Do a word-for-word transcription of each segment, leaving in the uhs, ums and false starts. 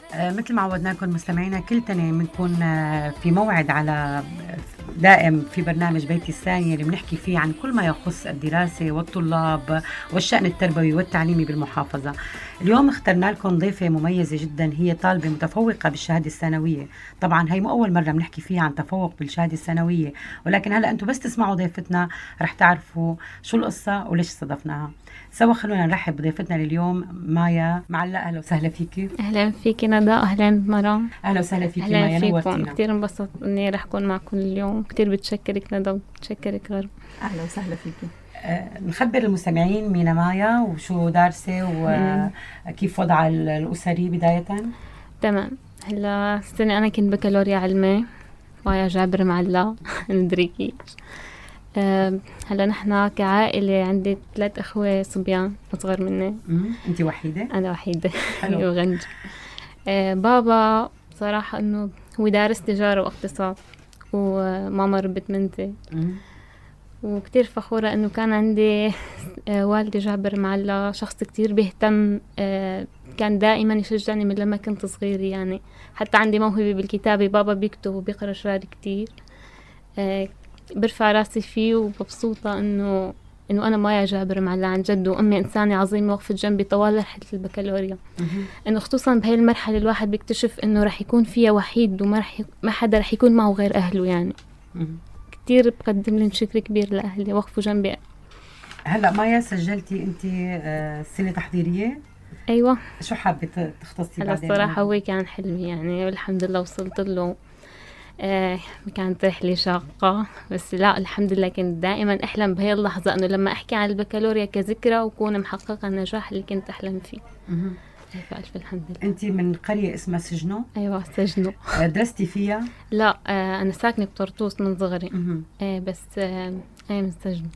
آه، مثل ما عودناكم مستمعينا كل تنين بنكون آه، في موعد على دائم في برنامج بيتي الثانية اللي بنحكي فيه عن كل ما يخص الدراسة والطلاب والشأن التربوي والتعليمي بالمحافظة. اليوم اخترنا لكم ضيفة مميزة جدا، هي طالبة متفوقة بالشهادة الثانوية. طبعا هي مو أول مرة بنحكي فيها عن تفوق بالشهادة الثانوية، ولكن هلأ أنتم بس تسمعوا ضيفتنا رح تعرفوا شو القصة وليش استضفناها. سوا خلونا نرحب بضيفتنا لليوم مايا معلق. أهلا وسهلا فيكي. اهلا فيكي ندى، اهلا مرام. أهلا وسهلا فيكي اهلا مايا، فيكم، نورتينا. كتير انبسطت اني رح اكون معكم اليوم. كتير بتشكرك ندى، بتشكرك غرب. اهلا وسهلا فيكي. آه، نخبر المستمعين مين مايا وشو دارسة وكيف وضعها الأسري بداية. تمام. هلا السنة انا كنت بكالوريا علمي، مايا جابر معلا ندريكيش. أه هلا نحن كعائلة عندي ثلاث اخوة صبيان اصغر مني. انت وحيدة؟ انا وحيدة. وغنج. أه بابا صراحة انه هو دارس تجارة واقتصاد، وماما ربت بنتي. وكتير فخورة انه كان عندي والدي جابر معلا شخص كتير بيهتم، كان دائما يشجعني من لما كنت صغير. يعني حتى عندي موهبة بالكتابة، بابا بيكتب وبيقرأ شعر كتير، برفع راسي فيه ومبسوطة انه انه انا مايا جابر معلا عن جد، وامي انسانة عظيمة وقفت جنبي طوال رحلة البكالوريا. انه خصوصا بهاي المرحلة الواحد بيكتشف انه رح يكون فيها وحيد وما رح ي... ما حدا رح يكون معه غير اهله. يعني كتير بقدم لهم شكر كبير لأهلي، وقفوا جنبي. هلا مايا سجلتي انت سنة تحضيرية؟ ايوه. شو حابة تختصي هلا بعدين؟ الصراحة هو كان حلمي يعني، والحمد لله وصلت له. آه كانت رحلة شاقة، بس لا الحمد لله كنت دائما أحلم بهي اللحظة أنه لما أحكي عن البكالوريا كذكرى وكون محققة النجاح اللي كنت أحلم فيه. فألف الحمد لله. أنت من قرية اسمها سجنو؟ أيوة سجنو. درستي فيها؟ لا آه أنا ساكنة بطرطوس من صغري. آه بس آه أنا من سجنو.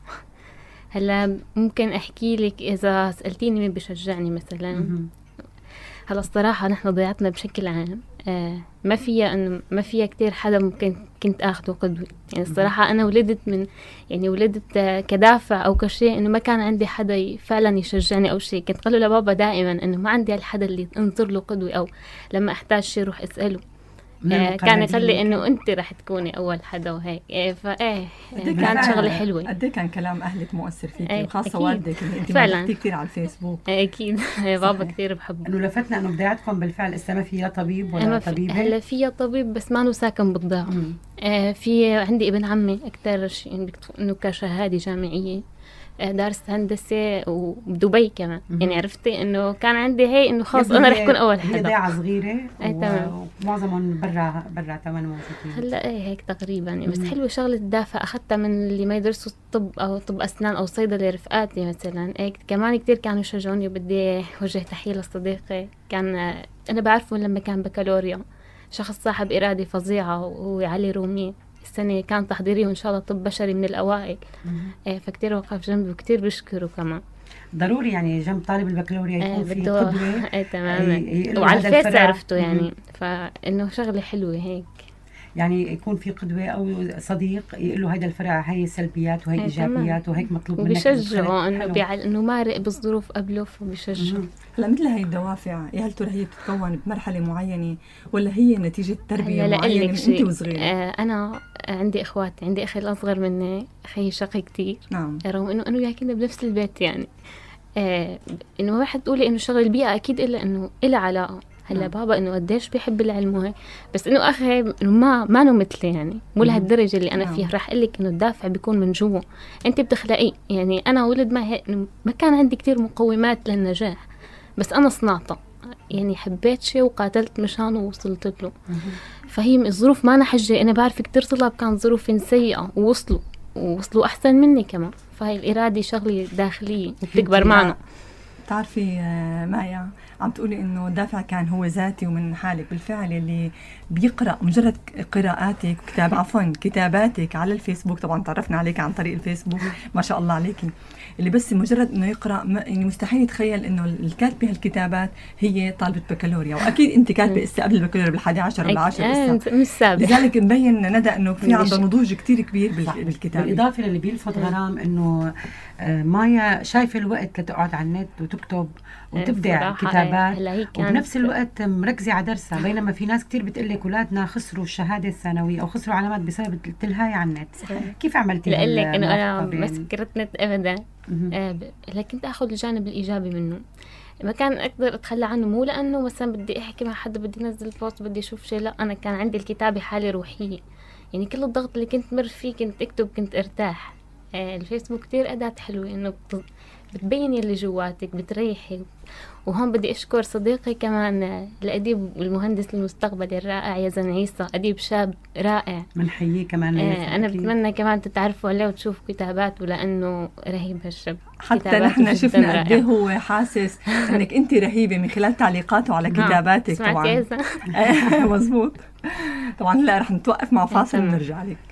هلا ممكن أحكي لك إذا سألتيني مين بيشجعني مثلا. هلا الصراحة نحن ضيعتنا بشكل عام آه ما فيها انه ما فيها كتير حدا ممكن كنت اخده قدوة. يعني الصراحة انا ولدت من يعني ولدت آه كدافع او كشيء انه ما كان عندي حدا فعلا يشجعني او شيء. كنت قاله لبابا دائما انه ما عندي الحدا اللي انظر له قدوة، او لما احتاج شيء روح اسأله. آه كان يقول لي انه انت رح تكوني اول حدا وهيك. إيه فايه يعني كانت شغله حلوه. قد كان كلام اهلك مؤثر فيكي، وخاصه والدك اللي انت فعلا مدحتيه كثير على الفيسبوك. اكيد. بابا كثير بحبه. انه لفتنا انه بداياتكم بالفعل اسا ما فيها طبيب ولا طبيبه. هلا فيها طبيب بس ما له ساكن بالضيعه. آه في عندي ابن عمي اكثر شيء انه كشهاده جامعيه دارس هندسة وبدبي كمان. م- يعني عرفتي انه كان عندي هي انه خاص انا رح اكون اول حدا. هي ضيعة صغيرة و... ومعظمهم برا برا تمن موجودين. هلا ايه هيك تقريبا يعني. بس حلوة شغلة الدافع اخذتها من اللي ما يدرسوا طب او طب اسنان او صيدلة، رفقاتي مثلا. ايه كمان كتير كانوا يشجعوني. وبدي وجه تحية لصديقي كان انا بعرفه لما كان بكالوريا، شخص صاحب إرادة فظيعة، وهو علي رومي. السنة كان تحضيري وإن شاء الله طب بشري من الأوائل. إيه فكتير وقف جنبي وكتير بشكره كمان. ضروري يعني جنب طالب البكالوريا يكون ايه في قدوة. ايه تماما. وعلى الفيس عرفته يعني. فإنه شغلة حلوة هيك، يعني يكون في قدوة أو صديق يقول له هيدا الفرع هي سلبيات وهي إيجابيات وهيك مطلوب منك. وبيشجعه إنه بيعل إنه مارق بالظروف قبله، فبيشجعه. هلا مثل هاي الدوافع يا هل ترى هي بتتكون بمرحلة معينة ولا هي نتيجة تربية معينة من أنت وصغيرة؟ آه أنا عندي إخوات، عندي أخي الأصغر مني أخي شقي كتير. نعم. رغم إنه أنا وياه كنا بنفس البيت يعني. آه إنه واحد تقولي إنه شغل البيئة أكيد إلا إنه إلا علاقة. هلا بابا انه قديش بيحب العلم وهيك، بس انه اخي انه ما ما له مثلي يعني، مو لهالدرجه اللي انا فيها. راح اقول لك انه الدافع بيكون من جوا، انت بتخلقيه. يعني انا ولد ما هيك ما كان عندي كتير مقومات للنجاح، بس انا صنعته. يعني حبيت شيء وقاتلت مشانه ووصلت له. فهي الظروف ما أنا حجة. انا بعرف كتير طلاب كان ظروف سيئه ووصلوا ووصلوا احسن مني كمان. فهي الاراده شغله داخليه وبتكبر معنا. بتعرفي مايا عم تقولي انه الدافع كان هو ذاتي ومن حالك. بالفعل اللي بيقرأ مجرد قراءاتك كتاب عفوا كتاباتك على الفيسبوك، طبعا تعرفنا عليك عن طريق الفيسبوك ما شاء الله عليكي، اللي بس مجرد انه يقرأ يعني مستحيل يتخيل انه الكاتبة هالكتابات هي طالبة بكالوريا. واكيد انت كاتبة اسا قبل البكالوريا بالحادي عشر ولا عشر اسا مش سابق. لذلك مبين ندى انه في عنده نضوج كتير كبير بالكتابة. بالاضافة للي بيلفت غرام انه مايا شايفة الوقت لتقعد على النت وتكتب تكتب وتبدع كتابات وبنفس الوقت مركزة على درسها، بينما في ناس كتير بتقلك أولادنا خسروا الشهادة الثانوية أو خسروا علامات بسبب التلهاي على النت. كيف عملتي هالموقفة؟ لأقلك إنه أنا ما سكرت نت أبدا، آه لكن كنت أخذ الجانب الإيجابي منه، ما كان أقدر أتخلى عنه، مو لأنه مثلا بدي أحكي مع حدا، بدي نزل بوست، بدي أشوف شيء، لا أنا كان عندي الكتابة حالة روحية، يعني كل الضغط اللي كنت مر فيه كنت أكتب، كنت أرتاح. آه الفيسبوك كتير أداة حلوة إنه بتبيني اللي جواتك، بتريحي. وهون بدي أشكر صديقي كمان الأديب والمهندس المستقبلي الرائع يزن عيسى، أديب شاب رائع منحييه كمان. آه أنا بتمنى كمان تتعرفوا عليه وتشوفوا كتاباته لأنه رهيب هالشاب. حتى نحن شفنا قد ايه هو حاسس انك انت رهيبه من خلال تعليقاته على كتاباتك. طبعا مزبوط. طبعا لا رح نتوقف مع فاصل ونرجع لك.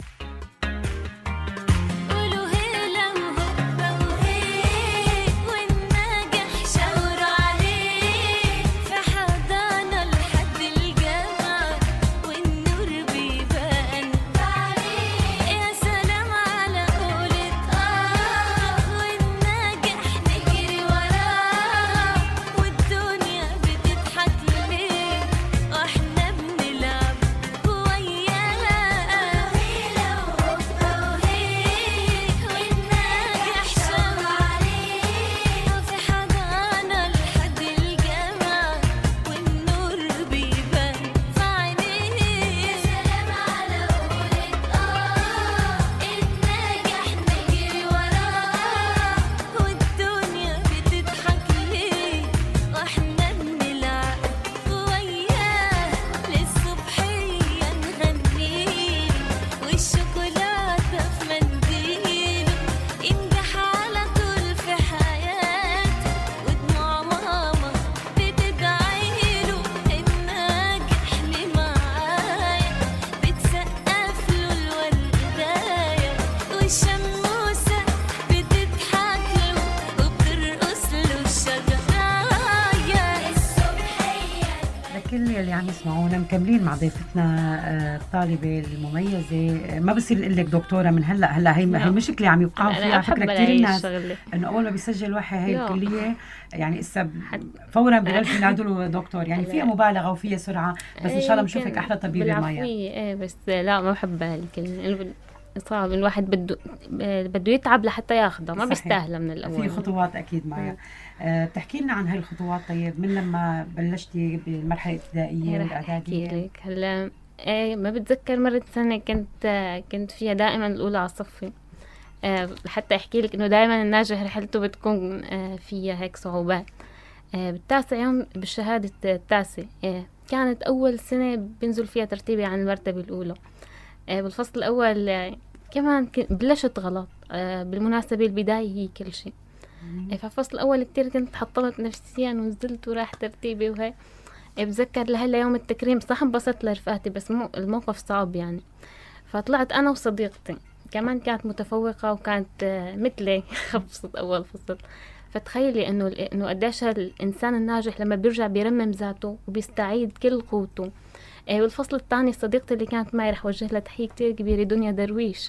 اسمعونا مكملين مع ضيفتنا الطالبة المميزة. ما بصير نقول لك دكتورة من هلا، هلا هي هي مشكلة عم يوقعوا فيها على فكرة كثير الناس، انه اول ما بيسجل واحد هي الكلية يعني اسا فورا ببلشوا ينادوا له دكتور، يعني فيها مبالغة وفيها سرعة، بس ان شاء الله بنشوفك احلى طبيبة مايا. ايه بس لا ما بحب هالكلمة، صعب الواحد بده بده يتعب لحتى ياخذها، ما بيستاهلها من الاول. في خطوات اكيد معايا. أه بتحكي لنا عن هاي الخطوات طيب، من لما بلشتي بالمرحله الابتدائيه والاعداديه؟ هلا ايه ما بتذكر مرت سنه كنت كنت فيها دائما الاولى على صفي، أه حتى احكي لك انه دائما الناجح رحلته بتكون أه فيها هيك صعوبات. أه بالتاسع يوم بالشهاده التاسع أه كانت اول سنه بنزل فيها ترتيبي عن المرتبه الاولى. بالفصل الأول كمان بلشت غلط. بالمناسبة البداية هي كل شيء. فالفصل الأول كتير كنت حطمت نفسيا ونزلت وراح ترتيبي وهي. بذكر لهلا يوم التكريم صح انبسطت لرفقاتي، بس مو الموقف صعب يعني. فطلعت أنا وصديقتي كمان كانت متفوقة وكانت مثلي خبصت أول فصل. فتخيلي إنه إنه قديش الإنسان الناجح لما بيرجع بيرمم ذاته وبيستعيد كل قوته. والفصل الثاني صديقتي اللي كانت معي رح وجه لها تحية كتير كبيرة، دنيا درويش.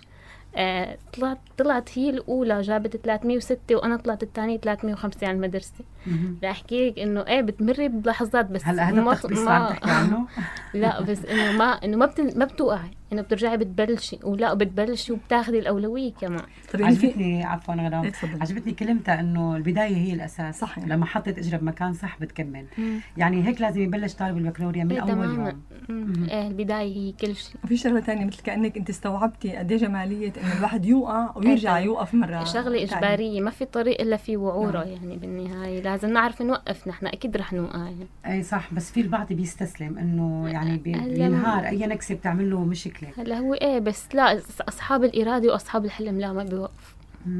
آه طلعت طلعت هي الأولى جابت ثلاثمية وستة وأنا طلعت الثانية ثلاثمية وخمسة على المدرسة. رح أحكي لك إنه إيه بتمري بلحظات، بس هلا هذا التخبيص اللي عم تحكي عنه لا بس إنه ما إنه ما بت ما بتوقعي، إنه بترجعي بتبلشي ولا بتبلشي وبتاخذي الأولوية كمان. عجبتني عفوا غرام عجبتني كلمتها إنه البداية هي الأساس. صحيح. لما حطت إجرة بمكان صح بتكمل. مم. يعني هيك لازم يبلش طالب البكالوريا من إيه أول يوم. إيه البداية هي كل شيء. وفي شغلة تانية مثل كأنك أنت استوعبتي قد إيه جمالية إنه الواحد يوقع ويرجع إيه يوقف مرة. شغلة إجبارية، ما في طريق إلا في وعورة. نعم. يعني بالنهاية لازم نعرف نوقف، نحن أكيد رح نوقع يعني. أي صح، بس في البعض بيستسلم إنه يعني بينهار أي نكسة بتعمل له مشكلة. هلا هو إيه بس لا، أصحاب الإرادة وأصحاب الحلم لا ما بيوقف.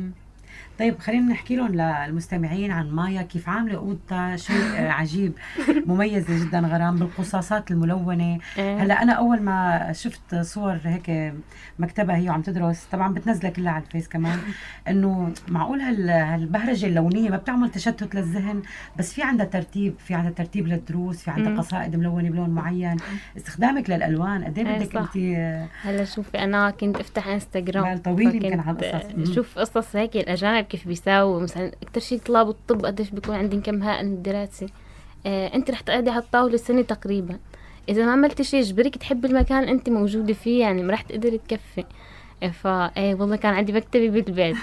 طيب خلينا نحكي لهم للمستمعين عن مايا كيف عامله اوضتها، شيء عجيب مميزه جدا غرام بالقصاصات الملونه. هلا انا اول ما شفت صور هيك مكتبها هي وعم تدرس، طبعا بتنزلها كلها على الفيس كمان، انه معقول هالبهرجه اللونيه ما بتعمل تشتت للذهن، بس في عندها ترتيب، في عندها ترتيب للدروس، في عندها قصائد ملونه بلون معين، استخدامك للالوان قد ايه بدك انت. هلا شوفي انا كنت افتح انستغرام طويل يمكن على القصص، شوف قصص هيك الاجانب الشعب كيف بيساوي. مثلا أكتر شيء طلاب الطب قديش بيكون عندهم كم هائل من الدراسة. آه أنت رح تقعدي على الطاولة سنة تقريبا، إذا ما عملتي شيء يجبرك تحبي المكان أنت موجودة فيه، يعني ما رح تقدري تكفي. فا ايه والله كان عندي مكتبي بالبيت.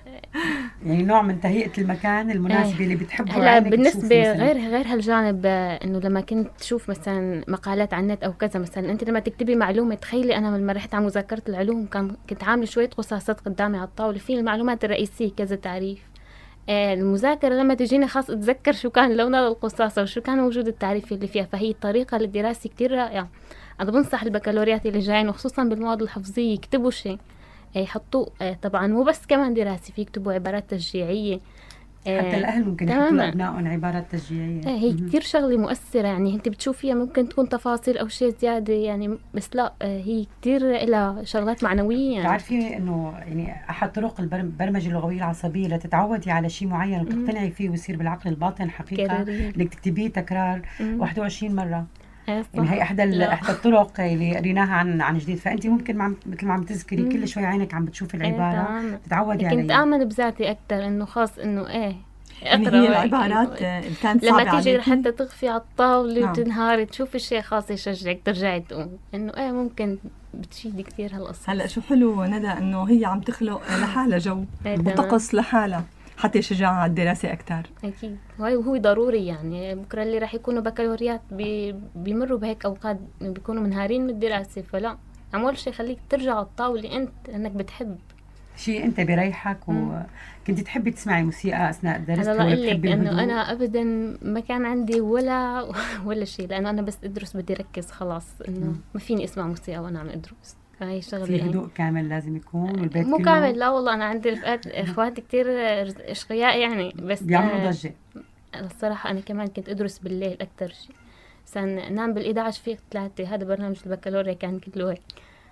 يعني نوع من تهيئة المكان المناسب ايه. اللي بتحبه. هلا بالنسبة غير غير هالجانب، انه لما كنت تشوف مثلا مقالات على النت او كذا، مثلا انت لما تكتبي معلومة، تخيلي انا لما رحت على مذاكرة العلوم كان كنت عاملة شوية قصاصات قدامي على الطاولة في المعلومات الرئيسية كذا تعريف. آه المذاكرة لما تجيني خاص اتذكر شو كان لونها القصاصة وشو كان موجود التعريف اللي فيها، فهي طريقة للدراسة كتير رائعة. انا بنصح البكالوريات اللي جايين وخصوصا بالمواد الحفظية يكتبوا شيء، يحطوا طبعا مو بس كمان دراسي، في يكتبوا عبارات تشجيعية. حتى الأهل ممكن يحطوا لأبنائهم عبارات تشجيعية. هي كتير شغلة مؤثرة، يعني انت بتشوفيها ممكن تكون تفاصيل أو شيء زيادة يعني، بس لا هي كتير لها شغلات معنوية. يعني تعرفي إنه يعني أحد طرق البرمجة اللغوية العصبية لتتعودي على شيء معين وتقتنعي فيه ويصير بالعقل الباطن حقيقة، إنك تكتبيه تكرار واحد وعشرين مرة. يعني هي احدى احدى الطرق اللي قريناها عن عن جديد. فانت ممكن مع مثل ما عم تذكري كل شوي عينك عم بتشوفي العباره تتعودي عليها. كنت امن بذاتي اكثر انه خاص انه ايه يعني هي العبارات كانت صعبه لما تيجي عليكي حتى تغفي على الطاوله وتنهاري تشوفي الشيء خاص يشجعك ترجعي تقوم، انه ايه ممكن بتفيدي كثير هالقصه. هلا شو حلو ندى انه هي عم تخلق لحالها جو وطقس لحالها حتى يشجعها على الدراسة أكتر. أكيد وهو ضروري. يعني بكرة اللي راح يكونوا بكالوريات بي بيمروا بهيك أوقات بيكونوا منهارين من الدراسة، فلا أول شيء خليك ترجع على الطاولة أنت أنك بتحب شيء أنت بريحك وكنت تحبي تسمعي موسيقى أثناء الدرس. أنا بقول لك إنه أنا أبدا ما كان عندي ولا ولا شيء، لأنه أنا بس أدرس بدي ركز خلاص، إنه ما فيني أسمع موسيقى وأنا عم أدرس. هاي شغله في هدوء كامل لازم يكون والبيت مو كله كامل. لا والله انا عندي رفقات اخواتي كتير اشقياء يعني، بس بيعملوا ضجه. الصراحه انا كمان كنت ادرس بالليل اكثر شيء، مثلا انام بالإحدى عشر فيق ثلاثة. هذا برنامج البكالوريا كان كله هيك.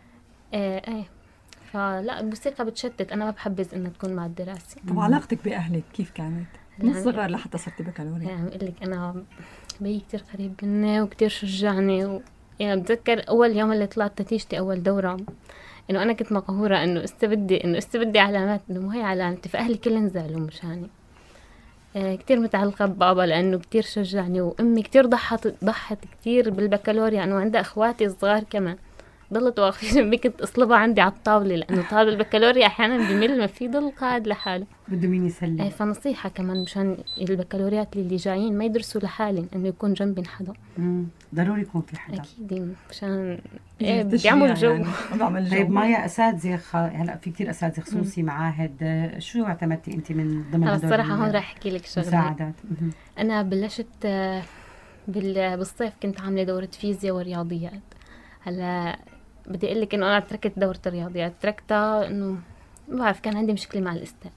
ايه ايه فلا الموسيقى بتشتت، انا ما بحبذ انها تكون مع الدراسه. طب علاقتك باهلك كيف كانت من الصغر لحتى صرتي بكالوريا؟ يعني بقول لك انا بي كتير قريب مني وكتير شجعني و... يعني بتذكر اول يوم اللي طلعت نتيجتي اول دوره، انه انا كنت مقهوره انه استبدي انه استبدي علامات، انه مو هي علامتي، فاهلي كلهم زعلوا مشاني. آه كتير متعلقه ببابا لانه كتير شجعني، وامي كتير ضحت ضحت كتير بالبكالوريا، انه عندها اخواتي صغار كمان ضلت واقفه جنبي كنت اصلبها عندي على الطاوله، لانه طالب البكالوريا احيانا بمل ما في ضل قاعد لحاله بده مين يسلم. آه فنصيحه كمان مشان البكالوريات اللي جايين ما يدرسوا لحالهم، انه يكون جنبي حدا. امم ضروري يكون في حدا اكيد مشان ايه بيعمل جو. يعني. طيب مايا اساتذه خ... هلا في كثير اساتذه خصوصي معاهد، شو اعتمدتي انت من ضمن هدول الصراحه هون راح احكي لك شغله مساعدات؟ انا بلشت بال... بالصيف كنت عامله دوره فيزياء ورياضيات. هلا بدي اقول لك انه انا تركت دوره الرياضيات، تركتها انه ما بعرف كان عندي مشكله مع الاستاذ.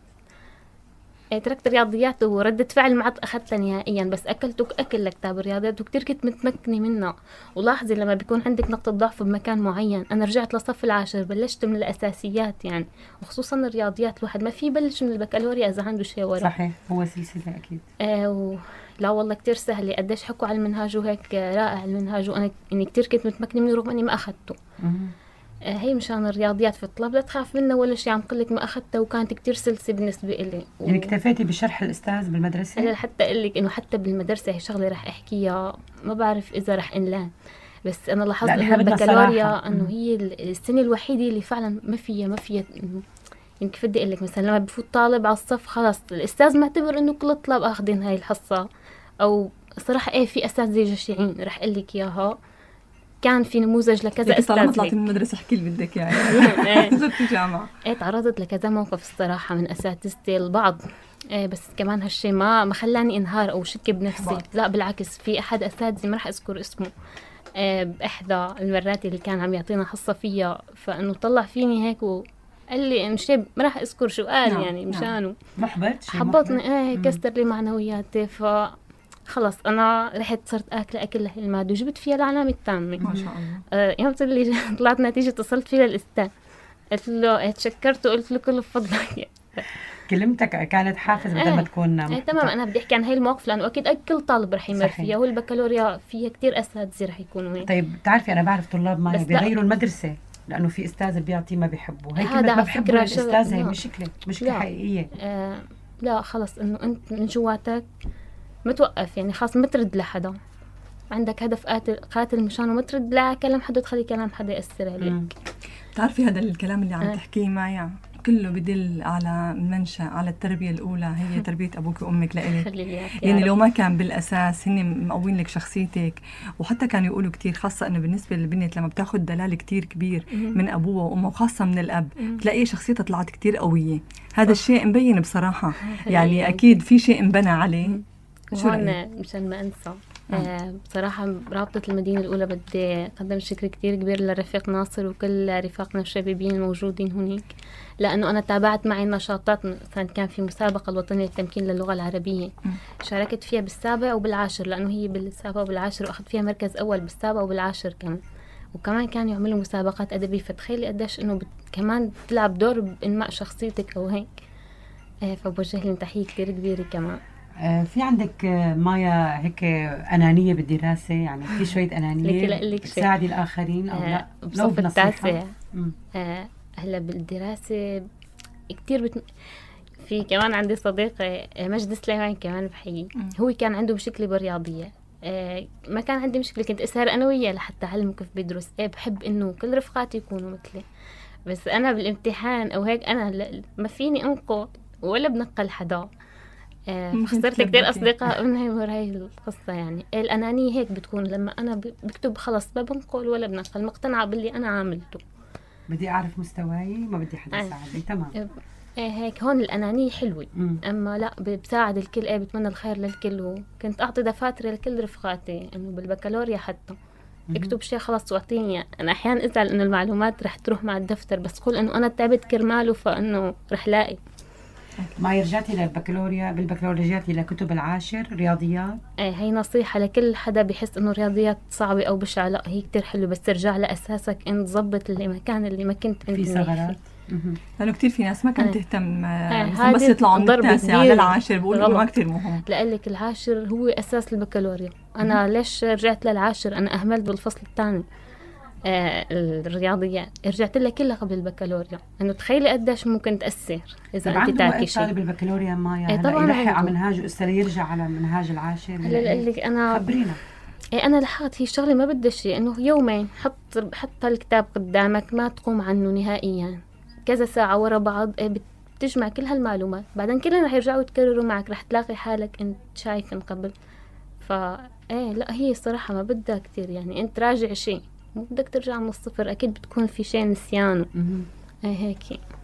تركت الرياضيات وردة فعل ما عاد أخذتها نهائيا، بس أكلت أكل لكتاب الرياضيات وكتير كنت متمكنة منها. ولاحظي لما بيكون عندك نقطة ضعف بمكان معين، أنا رجعت لصف العاشر بلشت من الأساسيات يعني، وخصوصا الرياضيات الواحد ما في يبلش من البكالوريا إذا عنده شيء ورا. صحيح هو سلسلة أكيد. آه و... لا والله كتير سهلة، قديش حكوا على المنهاج وهيك رائع المنهاج، وأنا إني كتير كنت متمكنة منه رغم إني ما أخذته. هي مشان الرياضيات في الطلاب لا تخاف منه ولا شيء، عم قلك ما أخذتها وكانت كتير سلسة بالنسبة إلي و... يعني اكتفيتي بشرح الأستاذ بالمدرسة؟ لا حتى أقلك إنه حتى بالمدرسة هي شغلة رح أحكيها ما بعرف إذا رح إنلان، بس أنا لاحظت إنه البكالوريا إنه هي السنة الوحيدة اللي فعلا ما فيها ما فيها إنه يعني كيف بدي أقلك مثلا لما بفوت طالب على الصف خلاص الأستاذ معتبر إنه كل الطلاب أخذين هاي الحصة، أو صراحة إيه في أساتذة جشعين رح أقلك إياها. كان في نموذج لكذا استاذ طالما طلعت من المدرسه احكي لي بدك يعني زرت الجامعه. ايه تعرضت لكذا موقف الصراحه من اساتذتي البعض، ايه بس كمان هالشيء ما ما خلاني انهار او شك بنفسي حبات. لا بالعكس، في احد اساتذتي ما راح اذكر اسمه ايه باحدى المرات اللي كان عم يعطينا حصه فيها، فانه طلع فيني هيك و قال لي مش ما راح اذكر شو قال. نعم. يعني مشانه محبط حبطني ايه كسر لي معنوياتي. ف خلص أنا رحت صرت أكل أكل المادة وجبت فيها العلامة التامة ما شاء الله. آه يوم اللي طلعت نتيجة اتصلت فيها للأستاذ قلت له تشكرت وقلت له كل فضلك. كلمتك كانت حافز بدل ايه ما تكون ايه تمام. أنا بدي أحكي عن هاي المواقف لأنه أكيد كل طالب رح يمر فيها، والبكالوريا فيها كتير أساتذة رح يكونوا هيك. طيب بتعرفي أنا بعرف طلاب ما بيغيروا المدرسة لانه في استاذ بيعطي ما بيحبه، هي هذا كلمه ما على بحبه فكرة الاستاذ شغل- هي لا. مشكله مشكله لا. حقيقيه. آه لا خلص انه انت من جواتك ما توقف، يعني خلاص ما ترد لحدا، عندك هدف قاتل قاتل مشانه ما ترد لا كلام حدا تخلي كلام حدا يأثر عليك. مم. بتعرفي هذا الكلام اللي عم آه. تحكيه معي كله بدل على المنشأ، على التربية الأولى، هي تربية أبوك وأمك لإلك. خلي لي إياك يا يعني رب. لو ما كان بالأساس هن مقوين لك شخصيتك، وحتى كانوا يقولوا كتير خاصة إنه بالنسبة للبنت لما بتاخد دلال كتير كبير مم. من أبوها وأمها وخاصة من الأب مم. تلاقيه شخصيتها طلعت كتير قوية. هذا الشيء مبين بصراحة، خلي يعني إياك. أكيد في شيء انبنى عليه. مم. شو وهون رأيك؟ مشان ما انسى، آه بصراحة رابطة المدينة الأولى بدي أقدم شكر كتير كبير لرفيق ناصر وكل رفاقنا الشبابيين الموجودين هناك، لأنه أنا تابعت معي النشاطات. مثلا كان في مسابقة الوطنية للتمكين للغة العربية، شاركت فيها بالسابع وبالعاشر، لأنه هي بالسابع وبالعاشر، وأخذت فيها مركز أول بالسابع وبالعاشر كمان. وكمان كانوا يعملوا مسابقات أدبية، فتخيلي قديش إنه بت... كمان تلعب دور بإنماء شخصيتك أو هيك. آه فبوجه لهم تحية كتير كبيرة كمان. آه، في عندك آه، مايا هيك أنانية بالدراسة؟ يعني في شوية لك أنانية لا لك شيء. تساعدي الآخرين أو آه، لا؟ لو بصف بنصيحة. التاسع. مم. آه هلا بالدراسة كتير بت... في كمان عندي صديق آه، مجد سليمان كمان بحيي، هو كان عنده مشكلة بالرياضية. آه ما كان عندي مشكلة، كنت أسهر أنا وياه لحتى أعلمه كيف بيدرس. آه بحب إنه كل رفقاتي يكونوا مثلي، بس أنا بالامتحان أو هيك أنا ل... ما فيني أنقل ولا بنقل حدا. آه ممكن خسرت تثبتي. كتير أصدقاء من هاي ورا هاي القصة. يعني الأنانية هيك بتكون لما أنا ب- بكتب خلص ما بنقل ولا بنقل، مقتنعة باللي أنا عاملته. بدي أعرف مستواي، ما بدي حدا آه. يساعدني. تمام. ايه هيك هون الأنانية حلوة. مم. أما لا ب- بساعد الكل، ايه بتمنى الخير للكل. وكنت أعطي دفاتري لكل رفقاتي إنه بالبكالوريا حتى اكتب شيء خلاص واعطيني إياه. أنا أحيانا أزعل إنه المعلومات رح تروح مع الدفتر، بس قول إنه أنا تعبت كرماله فإنه رح لاقي. ما رجعتي للبكالوريا، بالبكالوريا رجعتي لكتب العاشر رياضيات؟ ايه هي نصيحة لكل حدا بيحس إنه الرياضيات صعبة أو بشعة، لا هي كتير حلوة، بس ترجع لأساسك أنت تظبط المكان اللي ما كنت أنت في منيح فيه. ثغرات. مهم. لأنه كتير في ناس ما كانت آه. تهتم، آه، مثلا بس هذه يطلعوا من ضربة التاسع كبيرة. للعاشر بقولوا إنه ما غلط. كتير مهم. لقلك العاشر هو أساس البكالوريا. أنا ليش رجعت للعاشر؟ أنا أهملت بالفصل الثاني آه الرياضيات، رجعت لها كلها قبل البكالوريا. إنه تخيلي قديش ممكن تأثر إذا طبعا أنت عنده تاكي وقت طالب شيء. البكالوريا مايا إيه هلا طبعاً يلحق على عنده. منهاجه هسه يرجع على منهاج العاشر؟ هلا لقلك أنا خبرينا. إيه أنا لاحظت هي الشغلة ما بدها شيء، إنه يومين حط حط الكتاب قدامك ما تقوم عنه نهائيا، كذا ساعة ورا بعض. إيه بت- بتجمع كل هالمعلومات، بعدين كلهم رح يرجعوا يتكرروا معك، رح تلاقي حالك أنت شايف من قبل. فا إيه لا هي الصراحة ما بدها كتير، يعني أنت راجع شيء مو بدك ترجع من الصفر، أكيد بتكون في شيء نسيانه. مهم. إيه هيك.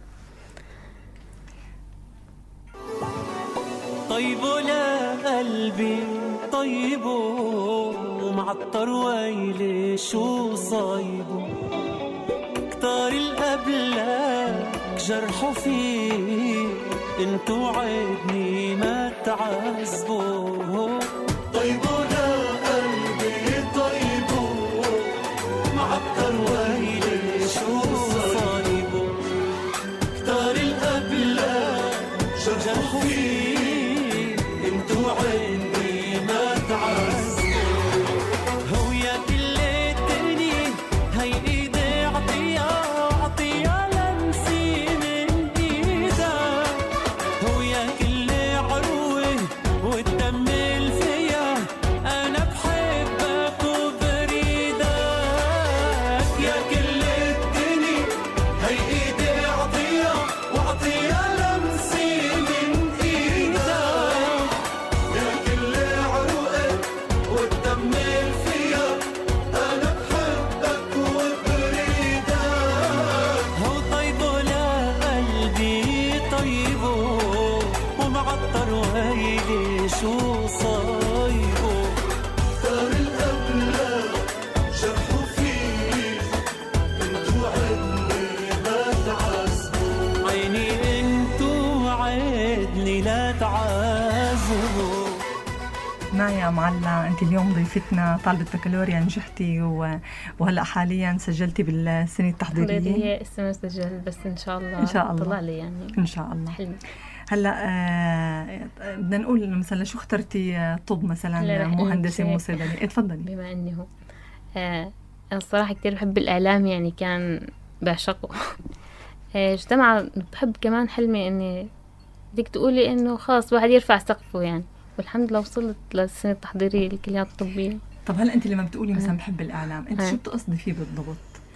طيبه لقلبي طيبه ومعطر ويلي شو صايبه، كتار القبلك جرحوا فيه انتو عيدني ما تعذبوا. طيبه لقلبي طيبه معطر ويلي شو صايبه، كتار القبلك جرحوا فيه انتو عيني ما تعذبوا. هو يا كل الدنيا هي ايدي عطيها عطيها لمسي من ايدها، هو يا كل عروة والدم الفيا انا بحبك وبريدك. يا كل الدنيا هي ايدي عطيها وعطيها لمسي من ايدها، يا كل عروقك والدم الفيا انا بحبك وبريدك. هو طيبه لقلبي طيبه ومعطر ويلي شو صايبه، دار القبلة جرحوا فيه انتو عدني ما تعذبوا. عيني انتو عدني لا تعذبوا. مايا معلا، انت اليوم ضيفتنا طالبة بكالوريا، نجحتي و... وهلا حاليا سجلتي بالسنة التحضيرية. تحضيرية اسمه سجل، بس إن شاء الله إن شاء الله. طلع لي يعني ان شاء الله. حلم. هلا آه بدنا نقول إنه مثلا شو اخترتي آه، طب هلا مثلا رح مو أقول هندسة شيء. مو صيدلة؟ اتفضلي. بما انه آه انا الصراحه كتير بحب الاعلام، يعني كان بعشقه. آه، اجتمع بحب كمان حلمي إني بدك تقولي إنه خلاص واحد يرفع سقفه يعني، والحمد لله وصلت للسنة التحضيرية للكليات الطبية. طب هلا انت لما بتقولي مثلا بحب الاعلام، انت شو بتقصدي فيه بالضبط؟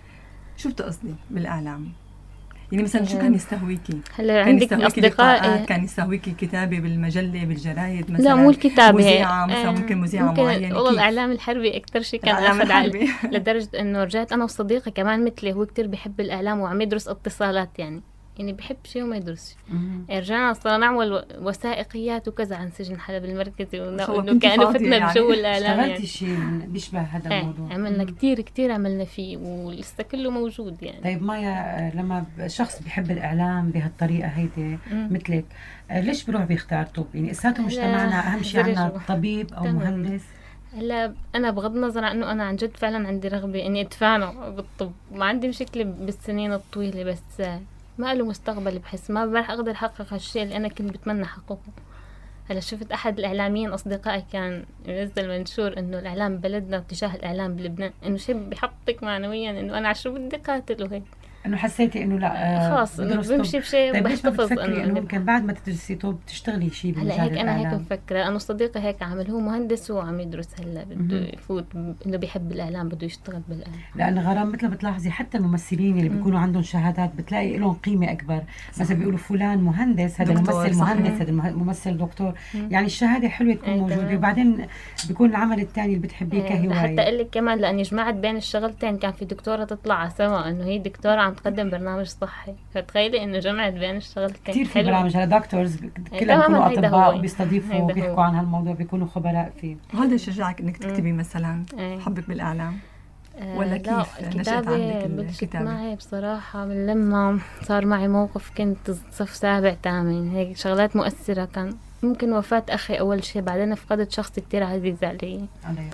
شو بتقصدي بالاعلام؟ يعني مثلا شو كان يستهويكي؟ هلا كان عندك اصدقاء، كان يستهويكي كتابه بالمجله بالجرايد مثلا؟ لا مو الكتابه، مذيعه مثلا، ممكن مذيعه معينه. والله الاعلام الحربي اكثر شيء كان اخذ علي، لدرجه انه رجعت انا وصديقي كمان مثلي هو كتير بيحب الاعلام وعم يدرس اتصالات، يعني يعني بحب شيء وما يدرس. رجعنا صرنا نعمل وثائقيات وكذا عن سجن حلب المركزي، وانه كانوا فتنا يعني بجو الاعلام. اشتغلتي يعني شيء بيشبه هذا ايه الموضوع؟ عملنا كتير كتير عملنا فيه ولسه كله موجود يعني. طيب مايا، لما شخص بيحب الاعلام بهالطريقه هيدي مثلك، ليش بروح بيختار طب؟ يعني اساته مجتمعنا اهم شيء عنا طبيب او مهندس. هلا انا بغض النظر عنه انا عن جد فعلا عندي رغبه اني ادفعنا بالطب، ما عندي مشكله بالسنين الطويله، بس ما له مستقبل، بحس ما راح اقدر احقق هالشيء اللي انا كنت بتمنى احققه. هلا شفت احد الاعلاميين اصدقائي كان ينزل منشور انه الاعلام بلدنا اتجاه الاعلام بلبنان، انه شيء بيحطك معنويا انه انا عشان بدي قاتل وهيك، انه حسيتي انه لا خلاص انه بمشي بشيء. طيب ليش ما بتفكري انه ممكن بعد ما تدرسي طب تشتغلي شيء بمجال هلا هيك الإعلام؟ انا هيك مفكره، انا صديقي هيك عمل، هو مهندس وعم يدرس هلا بده يفوت، انه بيحب الاعلام بده يشتغل بالاعلام. لان غرام مثل ما بتلاحظي حتى الممثلين اللي بيكونوا عندهم شهادات بتلاقي لهم قيمه اكبر، مثلا بيقولوا فلان مهندس، هذا ممثل مهندس، هذا ممثل دكتور. مم. يعني الشهاده حلوه تكون موجوده، وبعدين بيكون العمل الثاني اللي بتحبيه كهوايه. حتى اقول لك كمان لاني جمعت بين الشغلتين، كان في دكتوره تطلع على سوا انه هي دكتوره عم تقدم برنامج صحي، فتخيلي انه جمعت بين الشغلتين. كثير في برامج هلا دكتورز كلهم بيكونوا اطباء وبيستضيفوا وبيحكوا عن هالموضوع، بيكونوا خبراء فيه. وهذا شجعك انك تكتبي مثلا؟ حبك بالاعلام ولا كيف نشأت عندك الكتابة؟ معي بصراحة من لما صار معي موقف، كنت صف سابع ثامن هيك شغلات مؤثرة، كان ممكن وفاة أخي أول شيء، بعدين فقدت شخص كتير عزيز علي.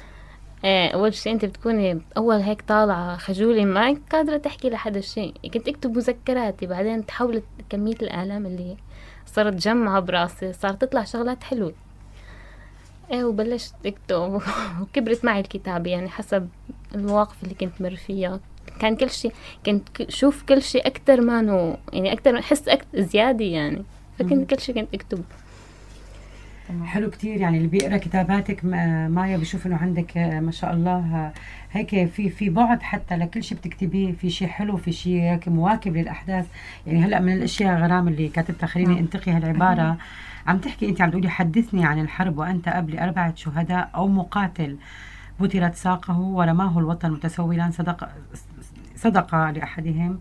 ايه أول شيء أنت بتكوني أول هيك طالعة خجولة، ما قادرة تحكي لحدا شيء، كنت أكتب مذكراتي، بعدين تحولت كمية الآلام اللي صارت جمعة براسي، صارت تطلع شغلات حلوة. ايه وبلشت اكتب وكبرت معي الكتابة، يعني حسب المواقف اللي كنت مر فيها، كان كل شيء كنت شوف كل شيء أكتر ما نو يعني أكتر أحس أكتر زيادة يعني، فكنت كل شيء كنت أكتب. حلو كتير، يعني اللي بيقرأ كتاباتك مايا بيشوف إنه عندك ما شاء الله هيك في في بعد حتى لكل شيء بتكتبيه، في شيء حلو، في شيء هيك مواكب للأحداث. يعني هلأ من الأشياء غرام اللي كاتبتها، خليني انتقي هالعبارة، عم تحكي أنت عم تقولي حدثني عن الحرب وأنت قبل أربعة شهداء أو مقاتل بترت ساقه ورماه الوطن متسولا، صدق صدقة لأحدهم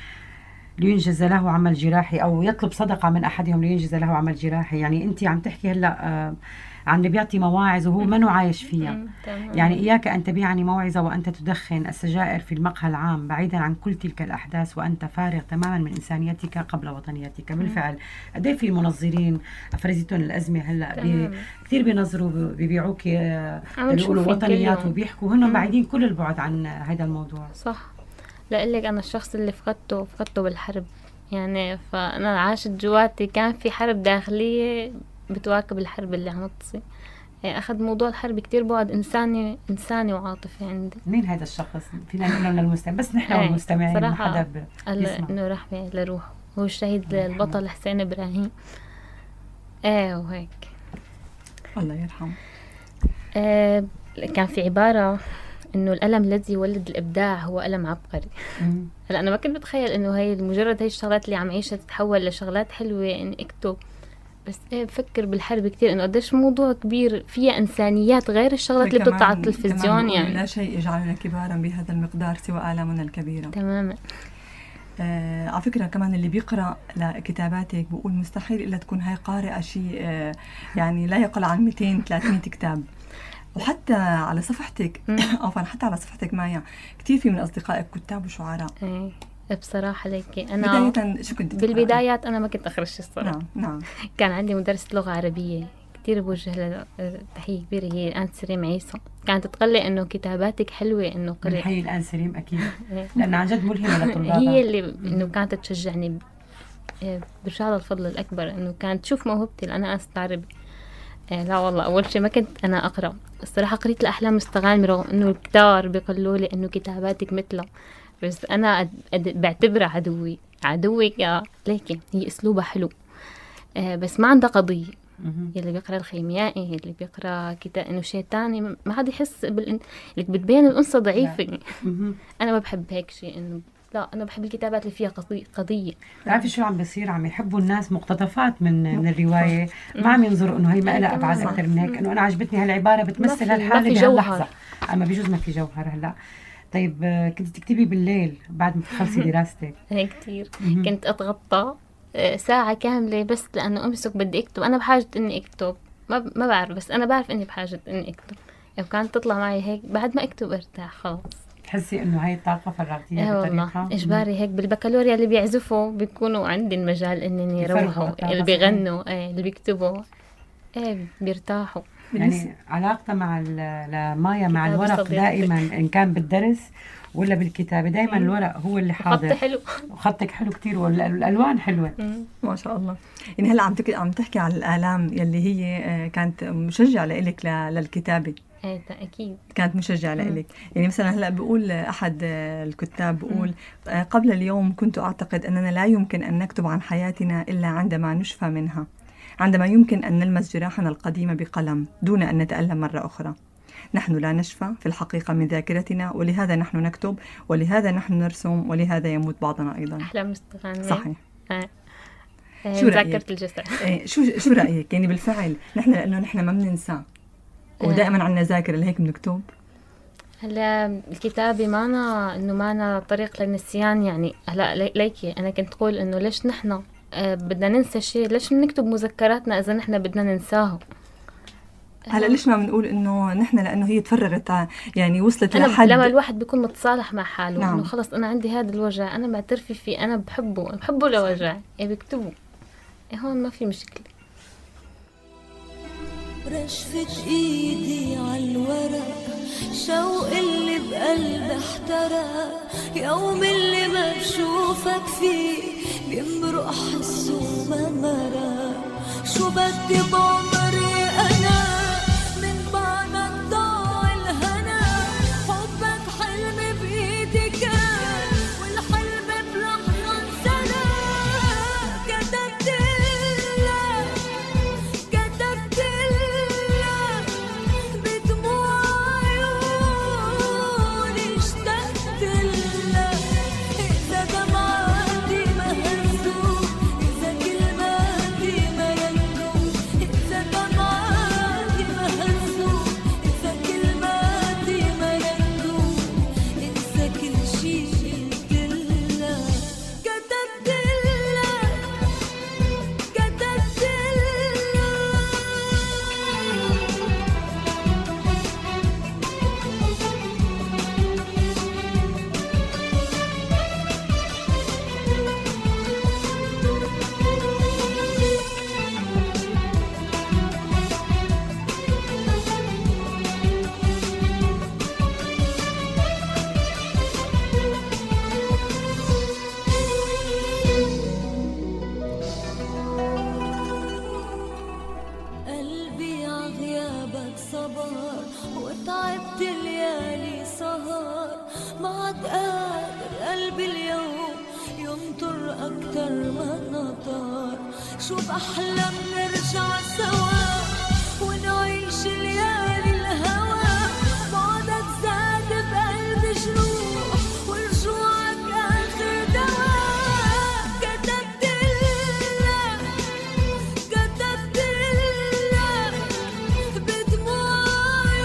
لينجز له عمل جراحي، أو يطلب صدقة من أحدهم لينجز له عمل جراحي. يعني أنت عم تحكي هلأ آه عن اللي بيعطي مواعظ وهو منو عايش فيها. يعني إياك أن تبيعني موعظة وأنت تدخن السجائر في المقهى العام بعيدا عن كل تلك الأحداث وأنت فارغ تماما من إنسانيتك قبل وطنيتك. بالفعل قديه في منظرين أفرزتهم الأزمة هلأ بي كثير بينظروا بيبيعوك بيقولوا وطنيات وبيحكوا هن بعيدين كل البعد عن هذا الموضوع. صح. لقلك أنا الشخص اللي فقدته فقدته بالحرب، يعني فأنا عاشت جواتي، كان في حرب داخلية بتواكب الحرب اللي عم تصير. أخذ موضوع الحرب كتير بعد إنساني إنساني وعاطفي عندي. مين هذا الشخص؟ فينا نقول من المستمع بس نحن والمستمعين ما حدا بيسمع. إنه رحمة لروحه، هو الشهيد البطل حسين إبراهيم. إيه وهيك الله يرحمه. آه كان في عبارة إنه الألم الذي يولد الإبداع هو ألم عبقري. هلا أنا ما كنت بتخيل إنه هاي مجرد هاي الشغلات اللي عم عيشها تتحول لشغلات حلوة إني أكتب، بس إيه بفكر بالحرب كتير إنه قديش موضوع كبير فيها إنسانيات غير الشغلات اللي بتطلع على التلفزيون. يعني لا شيء يجعلنا كبارا بهذا المقدار سوى آلامنا الكبيرة. تماما. آه على فكرة كمان اللي بيقرأ لكتاباتك بقول مستحيل إلا تكون هاي قارئة شيء آه يعني لا يقل عن مئتين ثلاثمئة كتاب. وحتى على صفحتك عفوا حتى على صفحتك مايا كتير في من أصدقائك كتاب وشعراء. ايه بصراحة ليكي أنا بداية شو كنت بالبدايات أنا ما كنت أخرج الصراحة. نعم نعم. كان عندي مدرسة لغة عربية كتير بوجه لها تحية كبيرة، هي الآن سريم عيسى، كانت تقلي إنه كتاباتك حلوة إنه قرأ. نحيي الآن سريم أكيد لأن عن جد ملهمة لطلابها. هي اللي إنه كانت تشجعني، برجع لها الفضل الأكبر إنه كانت تشوف موهبتي لأن أنا أستعرب. إيه لا والله أول شيء ما كنت أنا أقرأ الصراحة، قريت الأحلام مستغانمة رغم إنه كتار بيقولوا لي إنه كتاباتك مثلها، بس أنا بعتبرها عدوي عدوي لكن هي أسلوبها حلو. آه بس ما عندها قضية. يلي بيقرأ الخيميائي اللي بيقرأ كتاب إنه شيء تاني ما حد يحس بالإن اللي بتبين الأنثى ضعيفة. أنا ما بحب هيك شيء، إنه لا أنا بحب الكتابات اللي فيها قضية قضية. تعرفي شو عم بيصير؟ عم يحبوا الناس مقتطفات من من الرواية، ما عم ينظروا إنه هي ما لها أبعاد أكثر من هيك، إنه أنا عجبتني هالعبارة بتمثل هالحالة بهاللحظة، أما بيجوز ما في جوهر. هلا طيب كنت تكتبي بالليل بعد ما تخلصي دراستك؟ هيك كتير كنت أتغطى ساعة كاملة بس لأنه أمسك بدي أكتب. أنا بحاجة إني أكتب، ما ما بعرف، بس أنا بعرف إني بحاجة إني أكتب. لو كانت تطلع معي هيك بعد ما أكتب ارتاح خلاص. تحسي إنه هاي الطاقة فرغتيها إيه والله إجباري هيك. بالبكالوريا اللي بيعزفوا بيكونوا عندي المجال إني يروحوا، اللي بيغنوا إيه اللي بيكتبوا إيه بيرتاحوا. يعني علاقتها مع مايا مع الورق دائما إن كان بالدرس ولا بالكتابة دائما الورق هو اللي حاضر. خطي حلو وخطك حلو كتير والألوان حلوة ما شاء الله. يعني هلا عم عم تحكي عن الآلام يلي هي كانت مشجعة لإلك للكتابة. ايه اكيد كانت مشجعة لإلك. يعني مثلا هلا بقول احد الكتاب بقول قبل اليوم كنت اعتقد اننا لا يمكن ان نكتب عن حياتنا الا عندما نشفى منها، عندما يمكن ان نلمس جراحنا القديمة بقلم دون ان نتألم مرة اخرى. نحن لا نشفى في الحقيقة من ذاكرتنا، ولهذا نحن نكتب، ولهذا نحن نرسم، ولهذا يموت بعضنا ايضا. احلى مستغني. صحيح. آه. شو رأيك؟ ذاكرة الجسد. إيه شو شو رأيك؟ يعني بالفعل نحن لانه نحن ما بننسى ودائما عندنا ذاكرة لهيك بنكتب. هلا الكتابة مانا انه مانا طريق للنسيان. يعني هلا ليكي انا كنت اقول انه ليش نحن آه بدنا ننسى شيء؟ ليش بنكتب مذكراتنا اذا نحن بدنا ننساه؟ هلا ليش ما بنقول انه نحن لانه هي تفرغت، يعني وصلت أنا لحد لما الواحد بيكون متصالح مع حاله. نعم. انه خلص انا عندي هذا الوجع، انا معترفه فيه، انا بحبه بحبه لوجع إيه بكتبه. إيه هون ما في مشكله. رشفة ايدي عالورق، شوق اللي بقلبي احترق، يوم اللي ما بشوفك فيه بيمرق حسه ما مرق. شو بدي بعمري انا من بعدك ضاع الهنا، حبك حلمي بايدي كان والحلم بلحظة انسرق. كتبت لك كتبت لك بدموع عيوني اشتقت لك. إذا دمعاتي ما هزوك، إذا كلماتي ما رنوك، إذا دمعاتي ما هزوك، إذا كلماتي ما رنوك، انسى كل شي قلتلك. كتبت لك كتبت قلبي عغيابك صبر وتعبت ليالي سهر، ما عاد قادر قلبي اليوم ينطر أكتر ما نطر. شو بأحلم نرجع سوا ونعيش ليالي الهوى، بعدك زاد بقلبي جروح ورجوعك آخر دواء. كتبت لك كتبت لك بدموع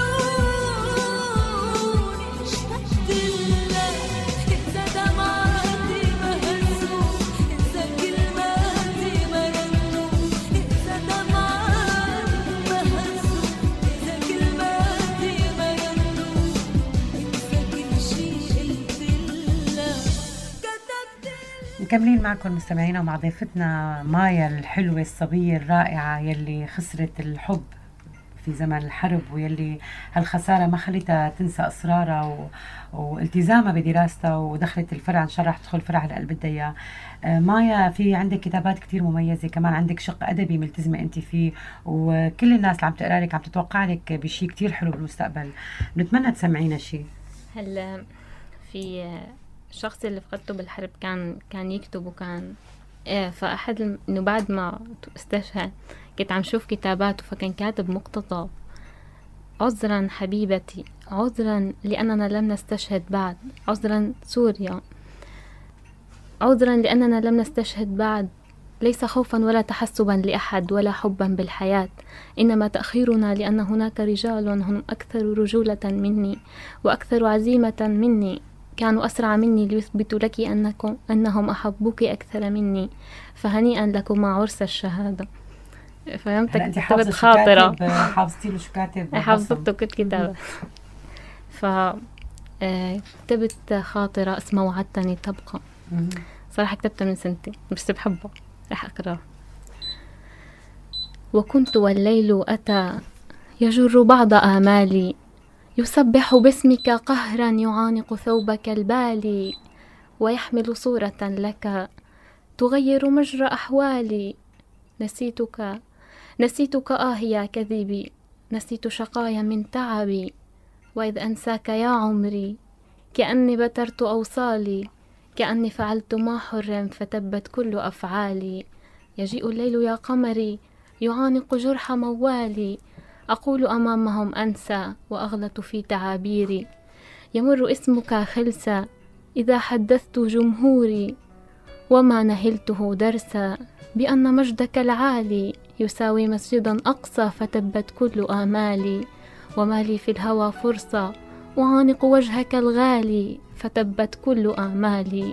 عيوني اشتقت لك. إذا دمعاتي ما هزوك، إذا كلماتي ما رنوك، إذا دمعاتي ما هزوك، إذا كلماتي ما رنوك، انسى كل شي قلتلك. كتبت مكملين معكم مستمعينا ومع ضيفتنا مايا الحلوة الصبية الرائعة يلي خسرت الحب في زمن الحرب، ويلي هالخسارة ما خلتها تنسى أسرارها و... والتزامها بدراستها، ودخلت الفرع إن شاء الله رح تدخل فرع لقلب الديا. آه مايا في عندك كتابات كتير مميزة، كمان عندك شق أدبي ملتزمة أنت فيه، وكل الناس اللي عم تقرأ لك عم تتوقع لك بشي كتير حلو بالمستقبل. نتمنى تسمعينا شي. هلا في الشخص اللي فقدته بالحرب كان كان يكتب وكان إيه. فأحد الم- إنه بعد ما استشهد كنت عم شوف كتاباته، فكان كاتب مقتطف: عذرا حبيبتي، عذرا لأننا لم نستشهد بعد، عذرا سوريا، عذرا لأننا لم نستشهد بعد، ليس خوفا ولا تحسبا لأحد ولا حبا بالحياة، إنما تأخيرنا لأن هناك رجال هم أكثر رجولة مني وأكثر عزيمة مني، كانوا أسرع مني ليثبتوا لك أنكم أنهم أحبوك أكثر مني، فهنيئا لكم مع عرس الشهادة. فهمتك؟ هلا انت كتبت حافظه شو خاطرة، كاتب، حافظتي له شو كاتب؟ حافظته كنت كتابة. ف آه، كتبت خاطرة اسمها وعدتني تبقى. مم. صراحة كتبتها من سنتين بس بحبها، رح أقرأها. وكنت والليل أتى يجر بعض آمالي، يسبح باسمك قهرا يعانق ثوبك البالي، ويحمل صورة لك تغير مجرى أحوالي. نسيتك نسيتك آه يا كذبي، نسيت شقايا من تعبي، وإذ أنساك يا عمري كأني بترت أوصالي، كأني فعلت ما حر فتبت كل أفعالي. يجيء الليل يا قمري يعانق جرح موالي، أقول أمامهم أنسى وأغلط في تعابيري، يمر اسمك خلسا إذا حدثت جمهوري، وما نهلته درسا بأن مجدك العالي يساوي مسجدا أقصى فتبت كل آمالي، وما لي في الهوى فرصة أعانق وجهك الغالي فتبت كل آمالي.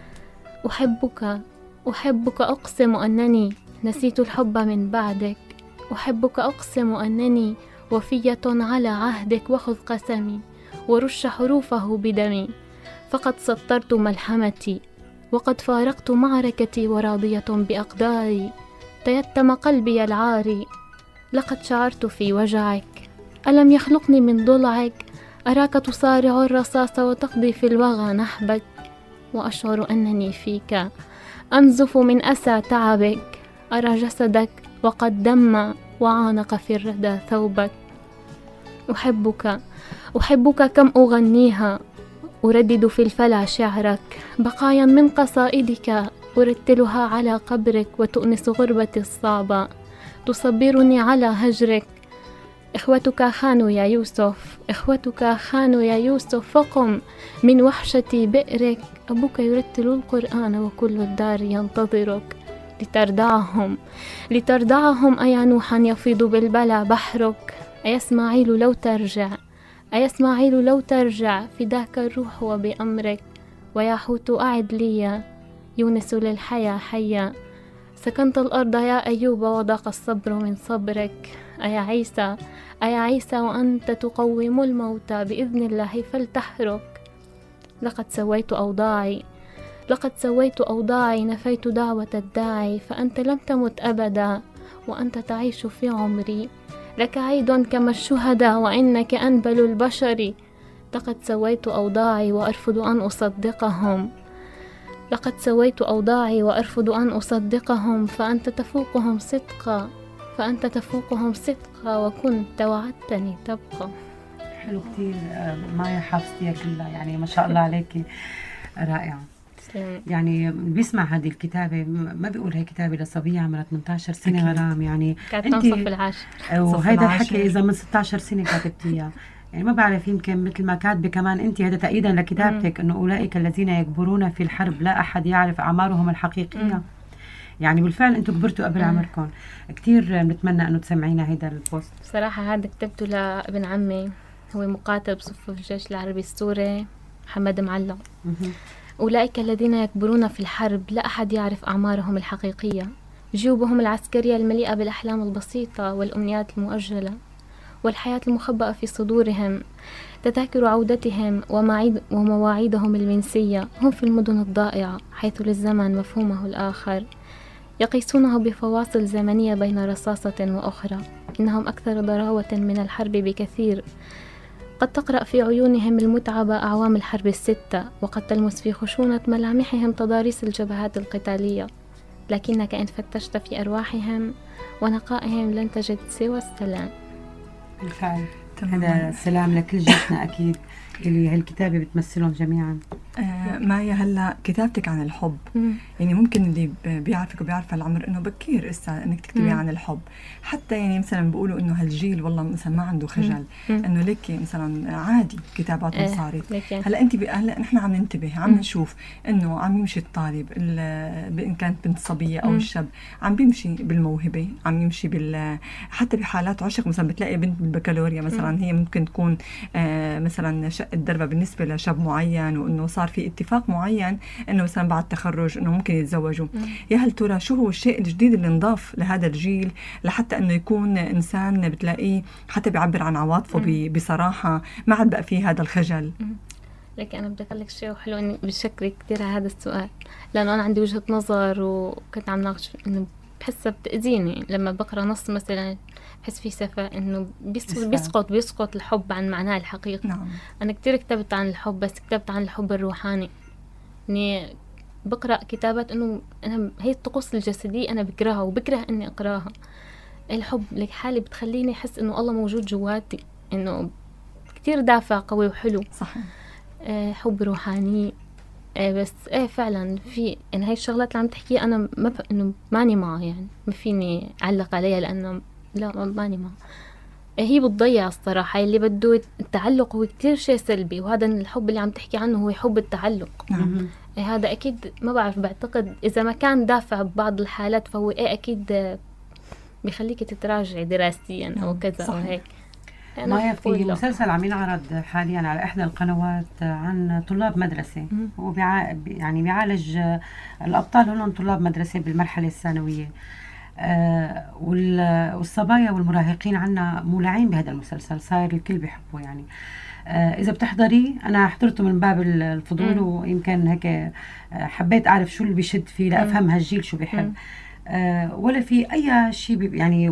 أحبك أحبك أقسم أنني نسيت الحب من بعدك، أحبك أقسم أنني وفية على عهدك، وخذ قسمي ورش حروفه بدمي، فقد سطرت ملحمتي وقد فارقت معركتي وراضية بأقداري، تيتم قلبي العاري لقد شعرت في وجعك، ألم يخلقني من ضلعك، أراك تصارع الرصاص وتقضي في الوغى نحبك، وأشعر أنني فيك أنزف من أسى تعبك، أرى جسدك وقد دم وعانق في الردى ثوبك. أحبك أحبك كم أغنيها، أردد في الفلا شعرك، بقايا من قصائدك أرتلها على قبرك، وتؤنس غربتي الصعبة تصبرني على هجرك. إخوتك خانوا يا يوسف، إخوتك خانوا يا يوسف، فقم من وحشة بئرك، أبوك يرتل القرآن وكل الدار ينتظرك، لتردعهم لتردعهم أيا نوحا يفيض بالبلا بحرك، أيا إسماعيل لو ترجع، أيا إسماعيل لو ترجع، فداك الروح وبأمرك، ويا حوت أعد لي يونس للحياة حيا، سكنت الأرض يا أيوب وضاق الصبر من صبرك، أيا عيسى أيا عيسى وأنت تقوم الموتى بإذن الله فلتحرك. لقد سويت أوضاعي لقد سويت أوضاعي نفيت دعوة الداعي، فأنت لم تمت أبدا وأنت تعيش في عمري، لك عيد كما الشهداء وإنك أنبل البشر. لقد سويت أوضاعي وأرفض أن أصدقهم لقد سويت أوضاعي وأرفض أن أصدقهم، فأنت تفوقهم صدقا فأنت تفوقهم صدقا وكنت وعدتني تبقى. حلو كتير آه، مايا حافظتيها كلها، يعني ما شاء الله عليكي، رائعة. تسلمي. يعني بيسمع هذه الكتابة م- ما بيقول هي كتابة لصبية عمرها ثمانية عشر سنة أكيد. غرام، يعني كانت انت تنصف العاشر. وهيدا العاشر. الحكي إذا من ستة عشر سنة كاتبتيها، يعني ما بعرف يمكن مثل ما كاتبة كمان انت، هذا تأييدا لكتابتك انه اولئك الذين يكبرون في الحرب لا احد يعرف اعمارهم الحقيقية. مم. يعني بالفعل انتم كبرتوا قبل مم. عمركم كتير. بنتمنى انه تسمعينا هيدا البوست. بصراحة هذا كتبته لابن عمي، هو مقاتل بصف الجيش العربي السوري، محمد معلم. مهم. أولئك الذين يكبرون في الحرب لا أحد يعرف أعمارهم الحقيقية، جيوبهم العسكرية المليئة بالأحلام البسيطة والأمنيات المؤجلة، والحياة المخبأة في صدورهم، تذاكر عودتهم ومواعيد ومواعيدهم المنسية. هم في المدن الضائعة حيث للزمن مفهومه الآخر، يقيسونه بفواصل زمنية بين رصاصة وأخرى. إنهم أكثر ضراوة من الحرب بكثير، قد تقرأ في عيونهم المتعبة أعوام الحرب الستة، وقد تلمس في خشونة ملامحهم تضاريس الجبهات القتالية، لكنك إن فتشت في أرواحهم ونقائهم لن تجد سوى السلام. بالفعل تمام. هذا سلام لكل جيشنا أكيد اللي هالكتابة بتمثلهم جميعا. آه مايا، هلا كتابتك عن الحب، مم. يعني ممكن اللي ب- بيعرفك وبيعرف العمر انه بكير اسا انك تكتبي مم. عن الحب. حتى يعني مثلا بيقولوا انه هالجيل والله مثلا ما عنده خجل، مم. انه لك مثلا عادي كتابات إيه، صارت. لك يعني. هلا انت ب- هلا نحن عم ننتبه، عم مم. نشوف انه عم يمشي الطالب ال- ب- ان كانت بنت صبيه او مم. الشاب، عم بيمشي بالموهبه، عم يمشي بال حتى بحالات عشق. مثلا بتلاقي بنت بالبكالوريا مثلا هي ممكن تكون آه مثلا شقت دربها بالنسبه لشاب معين، وانه صار في اتفاق معين انه مثلا بعد التخرج انه ممكن يتزوجوا. يا هل ترى شو هو الشيء الجديد اللي انضاف لهذا الجيل لحتى انه يكون انسان بتلاقيه حتى بيعبر عن عواطفه ب- بصراحه، ما عاد بقى فيه هذا الخجل؟ لك أنا بدي أقول لك شيء حلو إني بشكرك كثير على هذا السؤال، لأنه أنا عندي وجهة نظر وكنت عم ناقش إنه بحسها بتأذيني لما بقرأ نص مثلا، بحس فيه سفة، إنه بيسقط إسفاف. بيسقط بيسقط الحب عن معناه الحقيقي. نعم. أنا كتير كتبت عن الحب، بس كتبت عن الحب الروحاني. إني بقرأ كتابات إنه أنا هي الطقوس الجسدية أنا بكرهها وبكره إني أقراها. الحب لحالي بتخليني أحس إنه الله موجود جواتي، إنه كتير دافع قوي وحلو. صحيح. آه، حب روحاني. آه، بس ايه فعلا في يعني هاي الشغلات اللي عم تحكيها انا ما ب... انه ماني معها، يعني ما فيني اعلق عليها لانه لا ما- ماني معها. آه، هي بتضيع الصراحة. اللي بده التعلق هو كتير شيء سلبي، وهذا الحب اللي عم تحكي عنه هو حب التعلق. نعم. آه، هذا اكيد ما بعرف، بعتقد اذا ما كان دافع ببعض الحالات فهو ايه اكيد آه، بيخليك تتراجعي دراسيا او نعم، كذا او صحيح. هيك. أنا مايا بقول في لا. مسلسل عم ينعرض حاليا على إحدى القنوات عن طلاب مدرسة، مم. وبيع... يعني بيعالج الأبطال هن طلاب مدرسة بالمرحلة الثانوية. آه وال- والصبايا والمراهقين عنا مولعين بهذا المسلسل، صاير الكل بيحبه يعني. آه إذا بتحضري، أنا حضرته من باب الفضول، مم. ويمكن هيك آه، حبيت أعرف شو اللي بيشد فيه لأفهم هالجيل شو بيحب. مم. آه ولا في أي شيء بي- يعني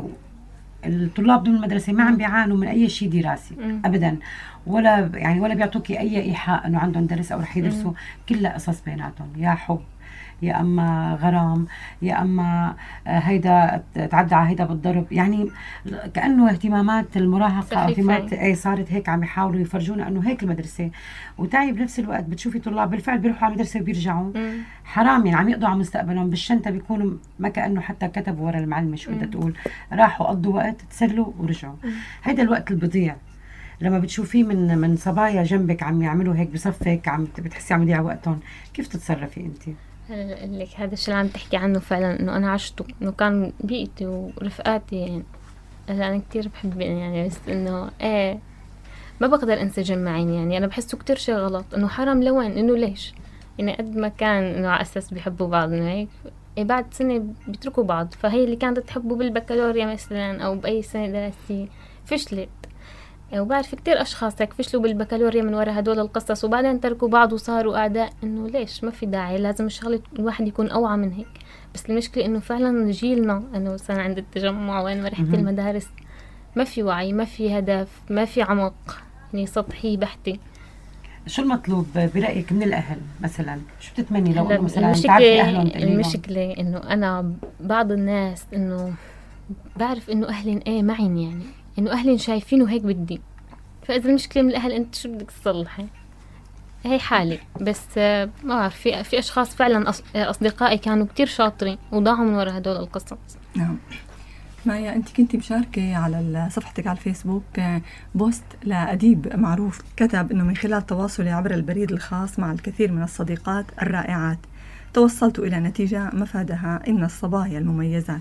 الطلاب دون المدرسة ما عم بيعانوا من أي شيء دراسي مم. أبدا، ولا يعني ولا بيعطوكي أي إيحاء إنه عندهم درس أو رح يدرسوا. كلها قصص بيناتهم، يا حب يا أما غرام يا أما آه، هيدا تعدى على هيدا بالضرب، يعني كأنه اهتمامات المراهقة أو سخيفة. اهتمامات أي صارت هيك، عم يحاولوا يفرجونا إنه هيك المدرسة. وتعي بنفس الوقت بتشوفي طلاب بالفعل بيروحوا على المدرسة وبيرجعوا مم. حرام، يعني عم يقضوا على مستقبلهم بالشنطة، بيكونوا ما كأنه حتى كتبوا ورا المعلمة شو بدها تقول، راحوا قضوا وقت تسلوا ورجعوا. هيدا الوقت اللي بضيع لما بتشوفيه من من صبايا جنبك عم يعملوا هيك بصفك، عم بتحسي عم يضيع وقتهم. كيف تتصرفي انت؟ هلا لك هذا الشيء اللي عم تحكي عنه فعلا انه انا عشته، انه كان بيئتي ورفقاتي يعني. هلا انا كتير بحب يعني، بس انه ايه ما بقدر انسجم معين، يعني انا بحسه كتير شيء غلط، انه حرام لوين، انه ليش يعني قد ما كان انه على اساس بيحبوا بعض انه هيك إيه بعد سنة بيتركوا بعض. فهي اللي كانت تحبه بالبكالوريا مثلا او باي سنة دراسية فشلت. وبعرف كتير أشخاص هيك فشلوا بالبكالوريا من وراء هدول القصص، وبعدين تركوا بعض وصاروا أعداء. إنه ليش؟ ما في داعي، لازم الشغل الواحد يكون أوعى من هيك. بس المشكلة إنه فعلا جيلنا، إنه مثلا عند التجمع وين ما رحت المدارس ما في وعي، ما في هدف، ما في عمق، يعني سطحي بحتي. شو المطلوب برأيك من الأهل مثلا؟ شو بتتمني لو هلا إنه مثلا تعرفي أهلهم المشكلة تقولي لهم؟ المشكلة إنه أنا بعض الناس إنه بعرف إنه أهلين إيه معين، يعني إنه أهلين شايفينه هيك بدي. فإذا المشكلة من الأهل أنت شو بدك تصلحي؟ هي حالي. بس آه، ما بعرف، في في أشخاص فعلا أص- آه، أصدقائي كانوا كتير شاطرين وضاعوا من وراء هدول القصص. نعم. مايا، أنت كنتي مشاركة على صفحتك على الفيسبوك آه، بوست لأديب معروف، كتب أنه من خلال تواصلي عبر البريد الخاص مع الكثير من الصديقات الرائعات توصلت إلى نتيجة مفادها إن الصبايا المميزات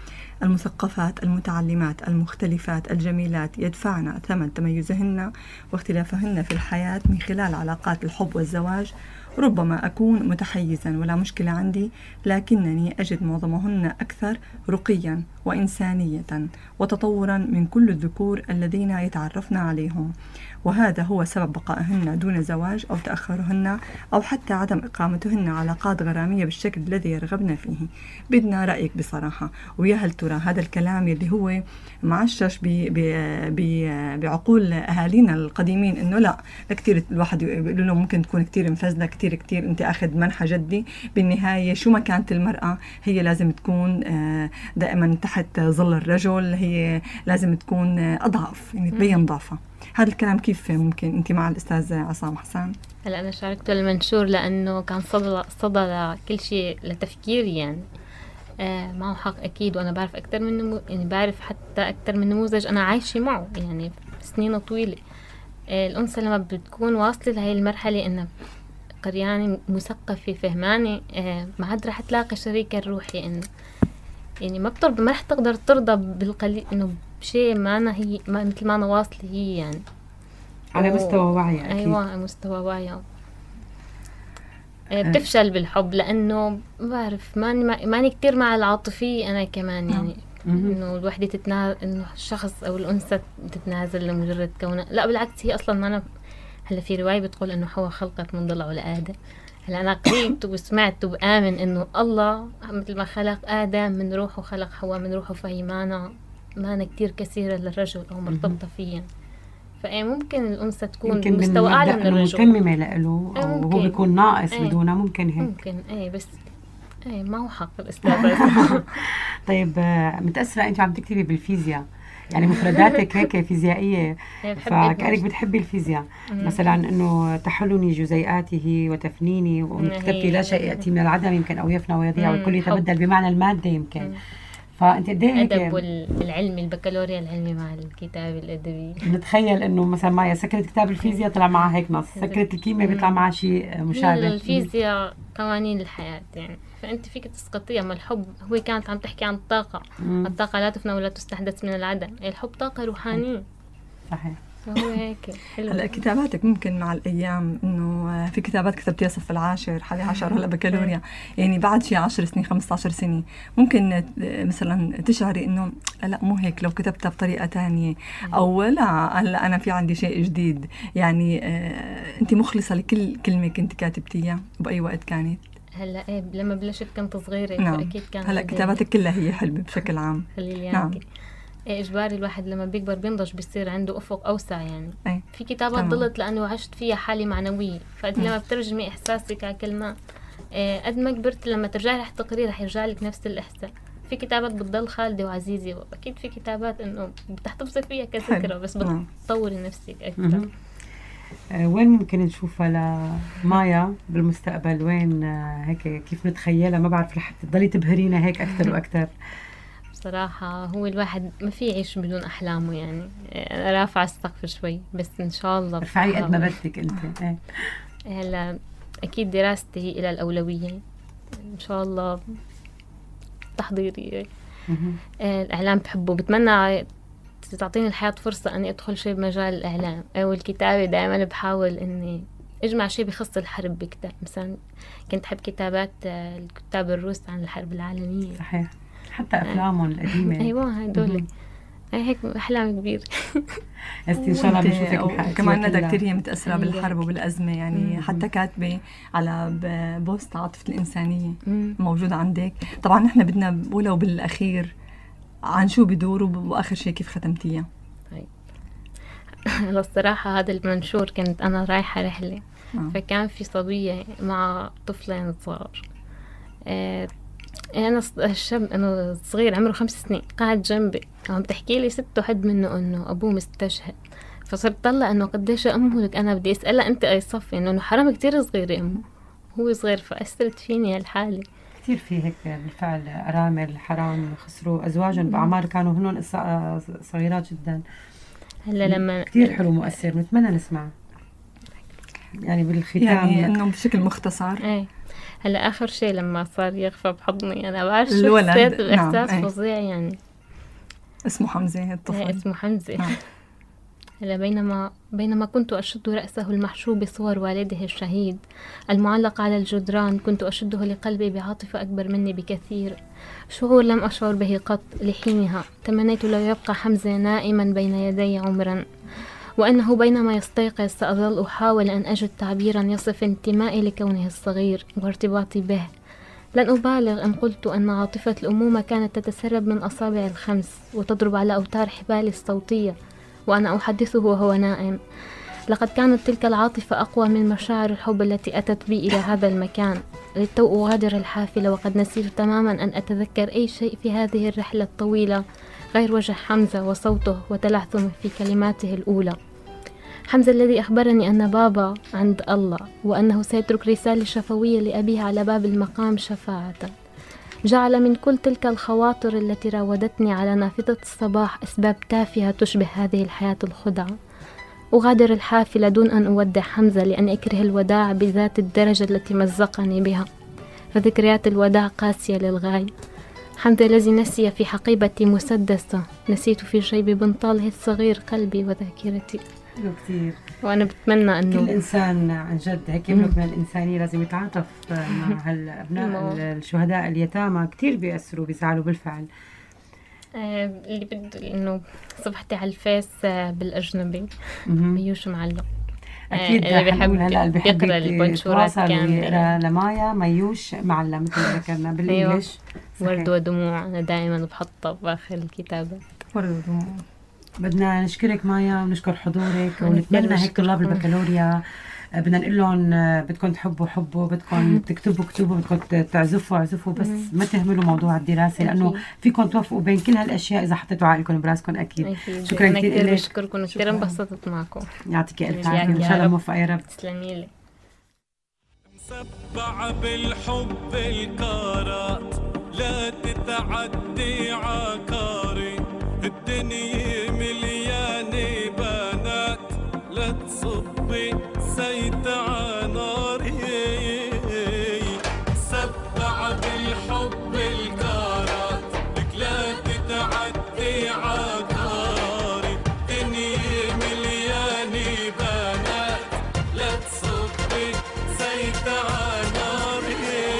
المثقفات المتعلمات المختلفات الجميلات يدفعن ثمن تميزهن واختلافهن في الحياة من خلال علاقات الحب والزواج. ربما أكون متحيزا ولا مشكلة عندي، لكنني أجد معظمهن أكثر رقيا وإنسانية وتطورا من كل الذكور الذين يتعرفن عليهم، وهذا هو سبب بقائهن دون زواج أو تأخرهن أو حتى عدم إقامتهن علاقات غرامية بالشكل الذي يرغبن فيه. بدنا رأيك بصراحة، ويا هل ترى هذا الكلام اللي هو معشش ب- ب- ب- بعقول أهالينا القديمين إنه لا كتير الواحد يقول له ممكن تكون كتير مفزلة كتير كتير كتير أنت أخذ منحى جدي. بالنهاية شو ما كانت المرأة هي لازم تكون آه، دائما تحت ظل الرجل، هي لازم تكون آه، أضعف، يعني تبين ضعفها. هذا الكلام كيف ممكن أنت مع الأستاذ عصام حسان؟ هلا أنا شاركته المنشور لأنه كان صدى صدى لكل شيء لتفكيري يعني. آه معه حق أكيد، وأنا بعرف أكتر من نمو... يعني بعرف حتى أكتر من نموذج أنا عايشة معه يعني سنين طويلة. آه الأنثى لما بتكون واصلة لهي المرحلة إنها قريانة مثقفة فهمانة، آه ما عاد رح تلاقي شريكها الروحي، إنه يعني ما بترضى، ما رح تقدر ترضى بالقليل إنه بشيء ما أنا هي ما مثل ما أنا واصلة هي يعني على و- مستوى وعي أكيد. أيوة على مستوى وعيها. آه، بتفشل بالحب لأنه بعرف ماني ما- ماني كتير مع العاطفية أنا كمان يعني. مهم. إنه الوحدة تتنازل، إنه الشخص أو الأنثى تتنازل لمجرد كونها، لا بالعكس هي أصلا ما أنا. هلا في رواية بتقول إنه حواء خلقت من ضلع لآدم. هلا أنا قريت وسمعت وبآمن إنه الله مثل ما خلق آدم من روحه خلق حواء من روحه، فهي مانا مانا كتير كثيرة للرجل أو مرتبطة فيه يعني. فإيه ممكن الأنثى تكون يمكن من بمستوى أعلى مبدأ من إنه الرجل. متممة له إيه أو هو ممكن. بيكون ناقص إيه. بدونها، ممكن هيك. ممكن ايه بس ايه ما هو حق الاستاذ. طيب آه، متأثرة أنت عم تكتبي بالفيزياء، يعني مفرداتك هيك فيزيائية، بحب فكأنك إدمج. بتحبي الفيزياء. مم. مثلا انه تحلني جزيئاته وتفنيني، وانه هي كتبتي لا شيء حلوة. ياتي من العدم يمكن او يفنى ويضيع مم، والكل حب. يتبدل بمعنى الماده يمكن. مم. فانت قد ايه الادب هيك والعلمي، البكالوريا العلمي مع الكتاب الادبي. نتخيل انه مثلا مايا سكرت كتاب الفيزياء طلع معها هيك نص، سكرت الكيمياء بيطلع معها شيء هي مشابه. الفيزياء قوانين الحياة يعني، فأنت فيك تسقطيها. أما الحب هو كانت عم تحكي عن الطاقة. مم. الطاقة لا تفنى ولا تستحدث من العدم. الحب طاقة روحانية، صحيح. فهو هيك حلو. هلا كتاباتك ممكن مع الايام انه في كتابات كتبتيها صف العاشر حالي عشر هلا بكالوريا، يعني بعد شي عشر سنين خمسة عشر سنة ممكن مثلا تشعري انه لا مو هيك لو كتبتها بطريقة تانية، او لا هلا انا في عندي شيء جديد. يعني آه انت مخلصة لكل كلمة كنت كاتبتيها باي وقت كانت؟ هلا ايه لما بلشت كنت صغيرة نعم. فأكيد كان هلا عندي- كتاباتك كلها هي حلوة بشكل عام. خليلي نعم. نعم. إيه إجباري الواحد لما بيكبر بينضج بيصير عنده أفق أوسع يعني. أي. في كتابات تمام. ضلت لأنه عشت فيها حالة معنوية، فأنت مم. لما بترجمي إحساسك على كلمات إيه قد ما كبرت لما ترجعي رح تقري رح يرجع لك نفس الإحساس. في كتابات بتضل خالدة وعزيزة، وأكيد في كتابات إنه بتحتفظي فيها كذكرى حلو. بس نعم. بتطوري نفسك أكثر. مهم. آه، وين ممكن نشوفها لمايا بالمستقبل؟ وين آه، هيك كيف نتخيلها؟ ما بعرف رح تضلي تبهرينا هيك اكثر واكثر. بصراحة هو الواحد ما في يعيش بدون أحلامه يعني. إيه أنا رافعة السقف شوي بس إن شاء الله ارفعي قد ما بحاول. بدك انت. ايه. هلا أكيد دراستي هي إلى الأولوية إن شاء الله، تحضيري. مهم. آه، الإعلام بحبه، بتمنى تعطيني الحياة فرصة أني أدخل شيء بمجال الإعلام أو الكتابة. دائما بحاول أني أجمع شيء بخص الحرب بكتاب. مثلا كنت أحب كتابات آه، الكتاب الروس عن الحرب العالمية. صحيح. حتى افلامهم القديمه. أيوة هدول مهم. هيك أحلام كبيرة. هستي ان شاء الله وأنت- بنشوفك محققتيها وكمان ندى كلها. كتير هي متأثرة أيوة. بالحرب وبالأزمة، يعني مم. حتى كاتبة على ب- بوست عاطفة الإنسانية مم. موجودة عندك. طبعا نحن بدنا ولو بالأخير عن شو بدور وب- وآخر شيء كيف ختمتيها. هلا الصراحة هذا المنشور كنت أنا رايحة رحلة، آه. فكان في صبية مع طفلين صغار. آه، أنا ص- الشاب أنا صغير عمره خمس سنين قاعد جنبي عم تحكي لي ست حد منه إنه أبوه مستشهد. فصرت طلع إنه قديش أمه لك. أنا بدي أسألها أنت أي صف، إنه حرام كتير صغيرة أمه، هو صغير. فأثرت فيني هالحالة. كثير في هيك بالفعل أرامل حرام خسروا أزواجهم بأعمار كانوا هنون إص- صغيرات جدا. هلا لما كثير حلو مؤثر، بنتمنى نسمع يعني بالختام. يعني إنه بشكل مختصر ايه هلا آخر شيء لما صار يغفى بحضني أنا بعرف شو الولد. حسيت نعم، بإحساس إيه. فظيع يعني. اسمه حمزة إيه الطفل. اسمه حمزة. نعم. هلا بينما بينما كنت أشد رأسه المحشو بصور والده الشهيد المعلق على الجدران، كنت أشده لقلبي بعاطفة أكبر مني بكثير، شعور لم أشعر به قط. لحينها تمنيت لو يبقى حمزة نائما بين يدي عمرا، وأنه بينما يستيقظ سأظل أحاول أن أجد تعبيرا يصف انتمائي لكونه الصغير وارتباطي به. لن أبالغ إن قلت أن عاطفة الأمومة كانت تتسرب من أصابع الخمس وتضرب على أوتار حبالي الصوتية وأنا أحدثه وهو نائم. لقد كانت تلك العاطفة أقوى من مشاعر الحب التي أتت بي إلى هذا المكان. للتو أغادر الحافلة وقد نسيت تماما أن أتذكر أي شيء في هذه الرحلة الطويلة غير وجه حمزة وصوته وتلعثمه في كلماته الأولى. حمزة الذي أخبرني أن بابا عند الله وأنه سيترك رسالة شفوية لأبيه على باب المقام شفاعة. جعل من كل تلك الخواطر التي راودتني على نافذة الصباح أسباب تافهة تشبه هذه الحياة الخدعة. أغادر الحافلة دون أن أودع حمزة لأن أكره الوداع بذات الدرجة التي مزقني بها، فذكريات الوداع قاسية للغاية. حمزة الذي نسي في حقيبتي مسدسة، نسيت في جيب بنطاله الصغير قلبي وذاكرتي. حلو كتير. وأنا بتمنى أنه كل إنسان عن جد هيك يملك من الإنسانية لازم يتعاطف مع هالأبناء الشهداء اليتامى، كتير بيأثروا بيزعلوا بالفعل. آه اللي بده إنه صفحتي على الفيس آه بالأجنبي ميوش معلق. أكيد اللي بيحب هلا اللي بيحب يقرأ البنشورات يقرأ لمايا ميوش معلم مثل ما ذكرنا بالإنجليش. ورد ودموع أنا دائما بحطها بآخر الكتابة. ورد ودموع. بدنا نشكرك مايا ونشكر حضورك ونتمنى هيك طلاب البكالوريا بدنا نقول لهم بدكم تحبوا حبوا، بدكم تكتبوا كتبوا، بدكم تعزفوا عزفوا، بس ما تهملوا موضوع الدراسة لأنه فيكم توفقوا بين كل هالأشياء إذا حطيتوا عقلكم براسكم. أكيد, أكيد. شكرا كثير لك. بشكركم كثير، انبسطت معكم. يعطيك ألف عافية إن شاء الله موفقة يا رب. تسلمي لي. مسبع بالحب الكارات لا تتعدي عكاري، الدنيا مليانة بنات لا تصبي زيت عناري. سبع بالحب الكارات لك لا تتعدي عكاري، الدنيا مليانة بنات لا تصبي زيت عناري.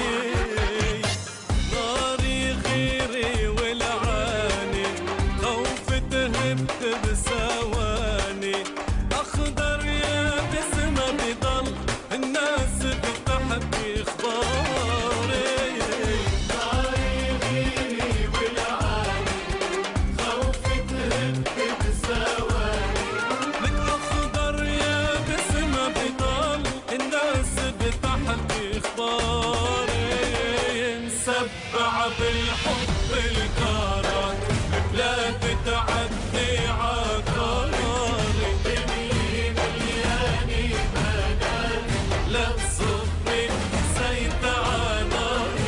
ناري غيري والعاني خوف تهبت بثواني، أخضر يابس ما بضل الناس بتحكي إخباري. ناري غيري والعاني خوف تهبت بثواني، لك أخضر يابس ما بضل الناس بتحكي إخباري. مسبع بالحب الكارات لا تتعدي عكاري، الدنيا مليانة بنات لا تصبي زيت عناري.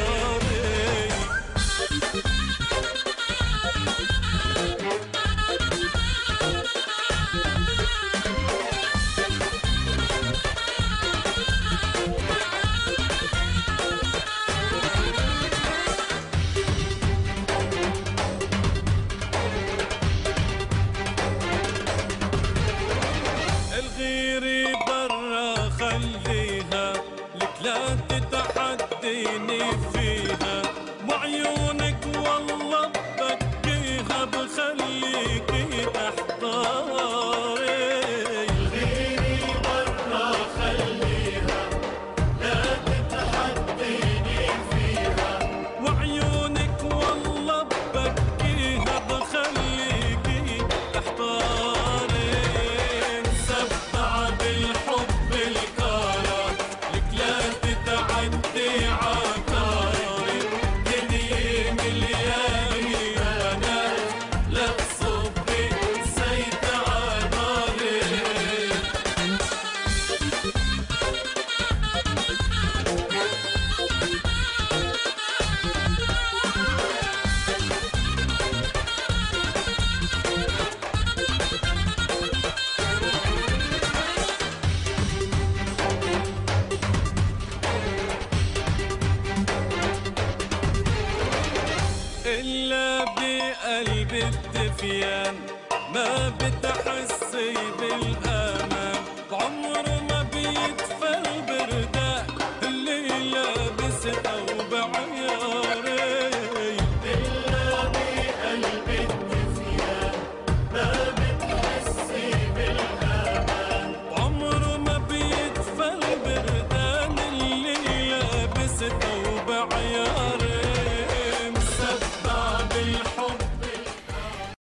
الغيري برا خليها لك لا تتحديني فيها، وعيونك والله ببكيها بخليكي تحتاري. الغيري برا خليها لا تتحديني فيها، وعيونك والله ببكيها بخليكي تحتاري. بالحب الكارات لك لا تتعدي عكاري، الدنيا مليانة بنات لا تصبي زيت عناري. إلا بقلب الدفيان ما بتحسي بالأمان، بعمره ما بيدفى البردان اللي لابس ثوب عياري. إلا بقلب الدفيان ما بتحسي بالأمان، بعمره ما بيدفى البردان اللي لابس ثوب عياري.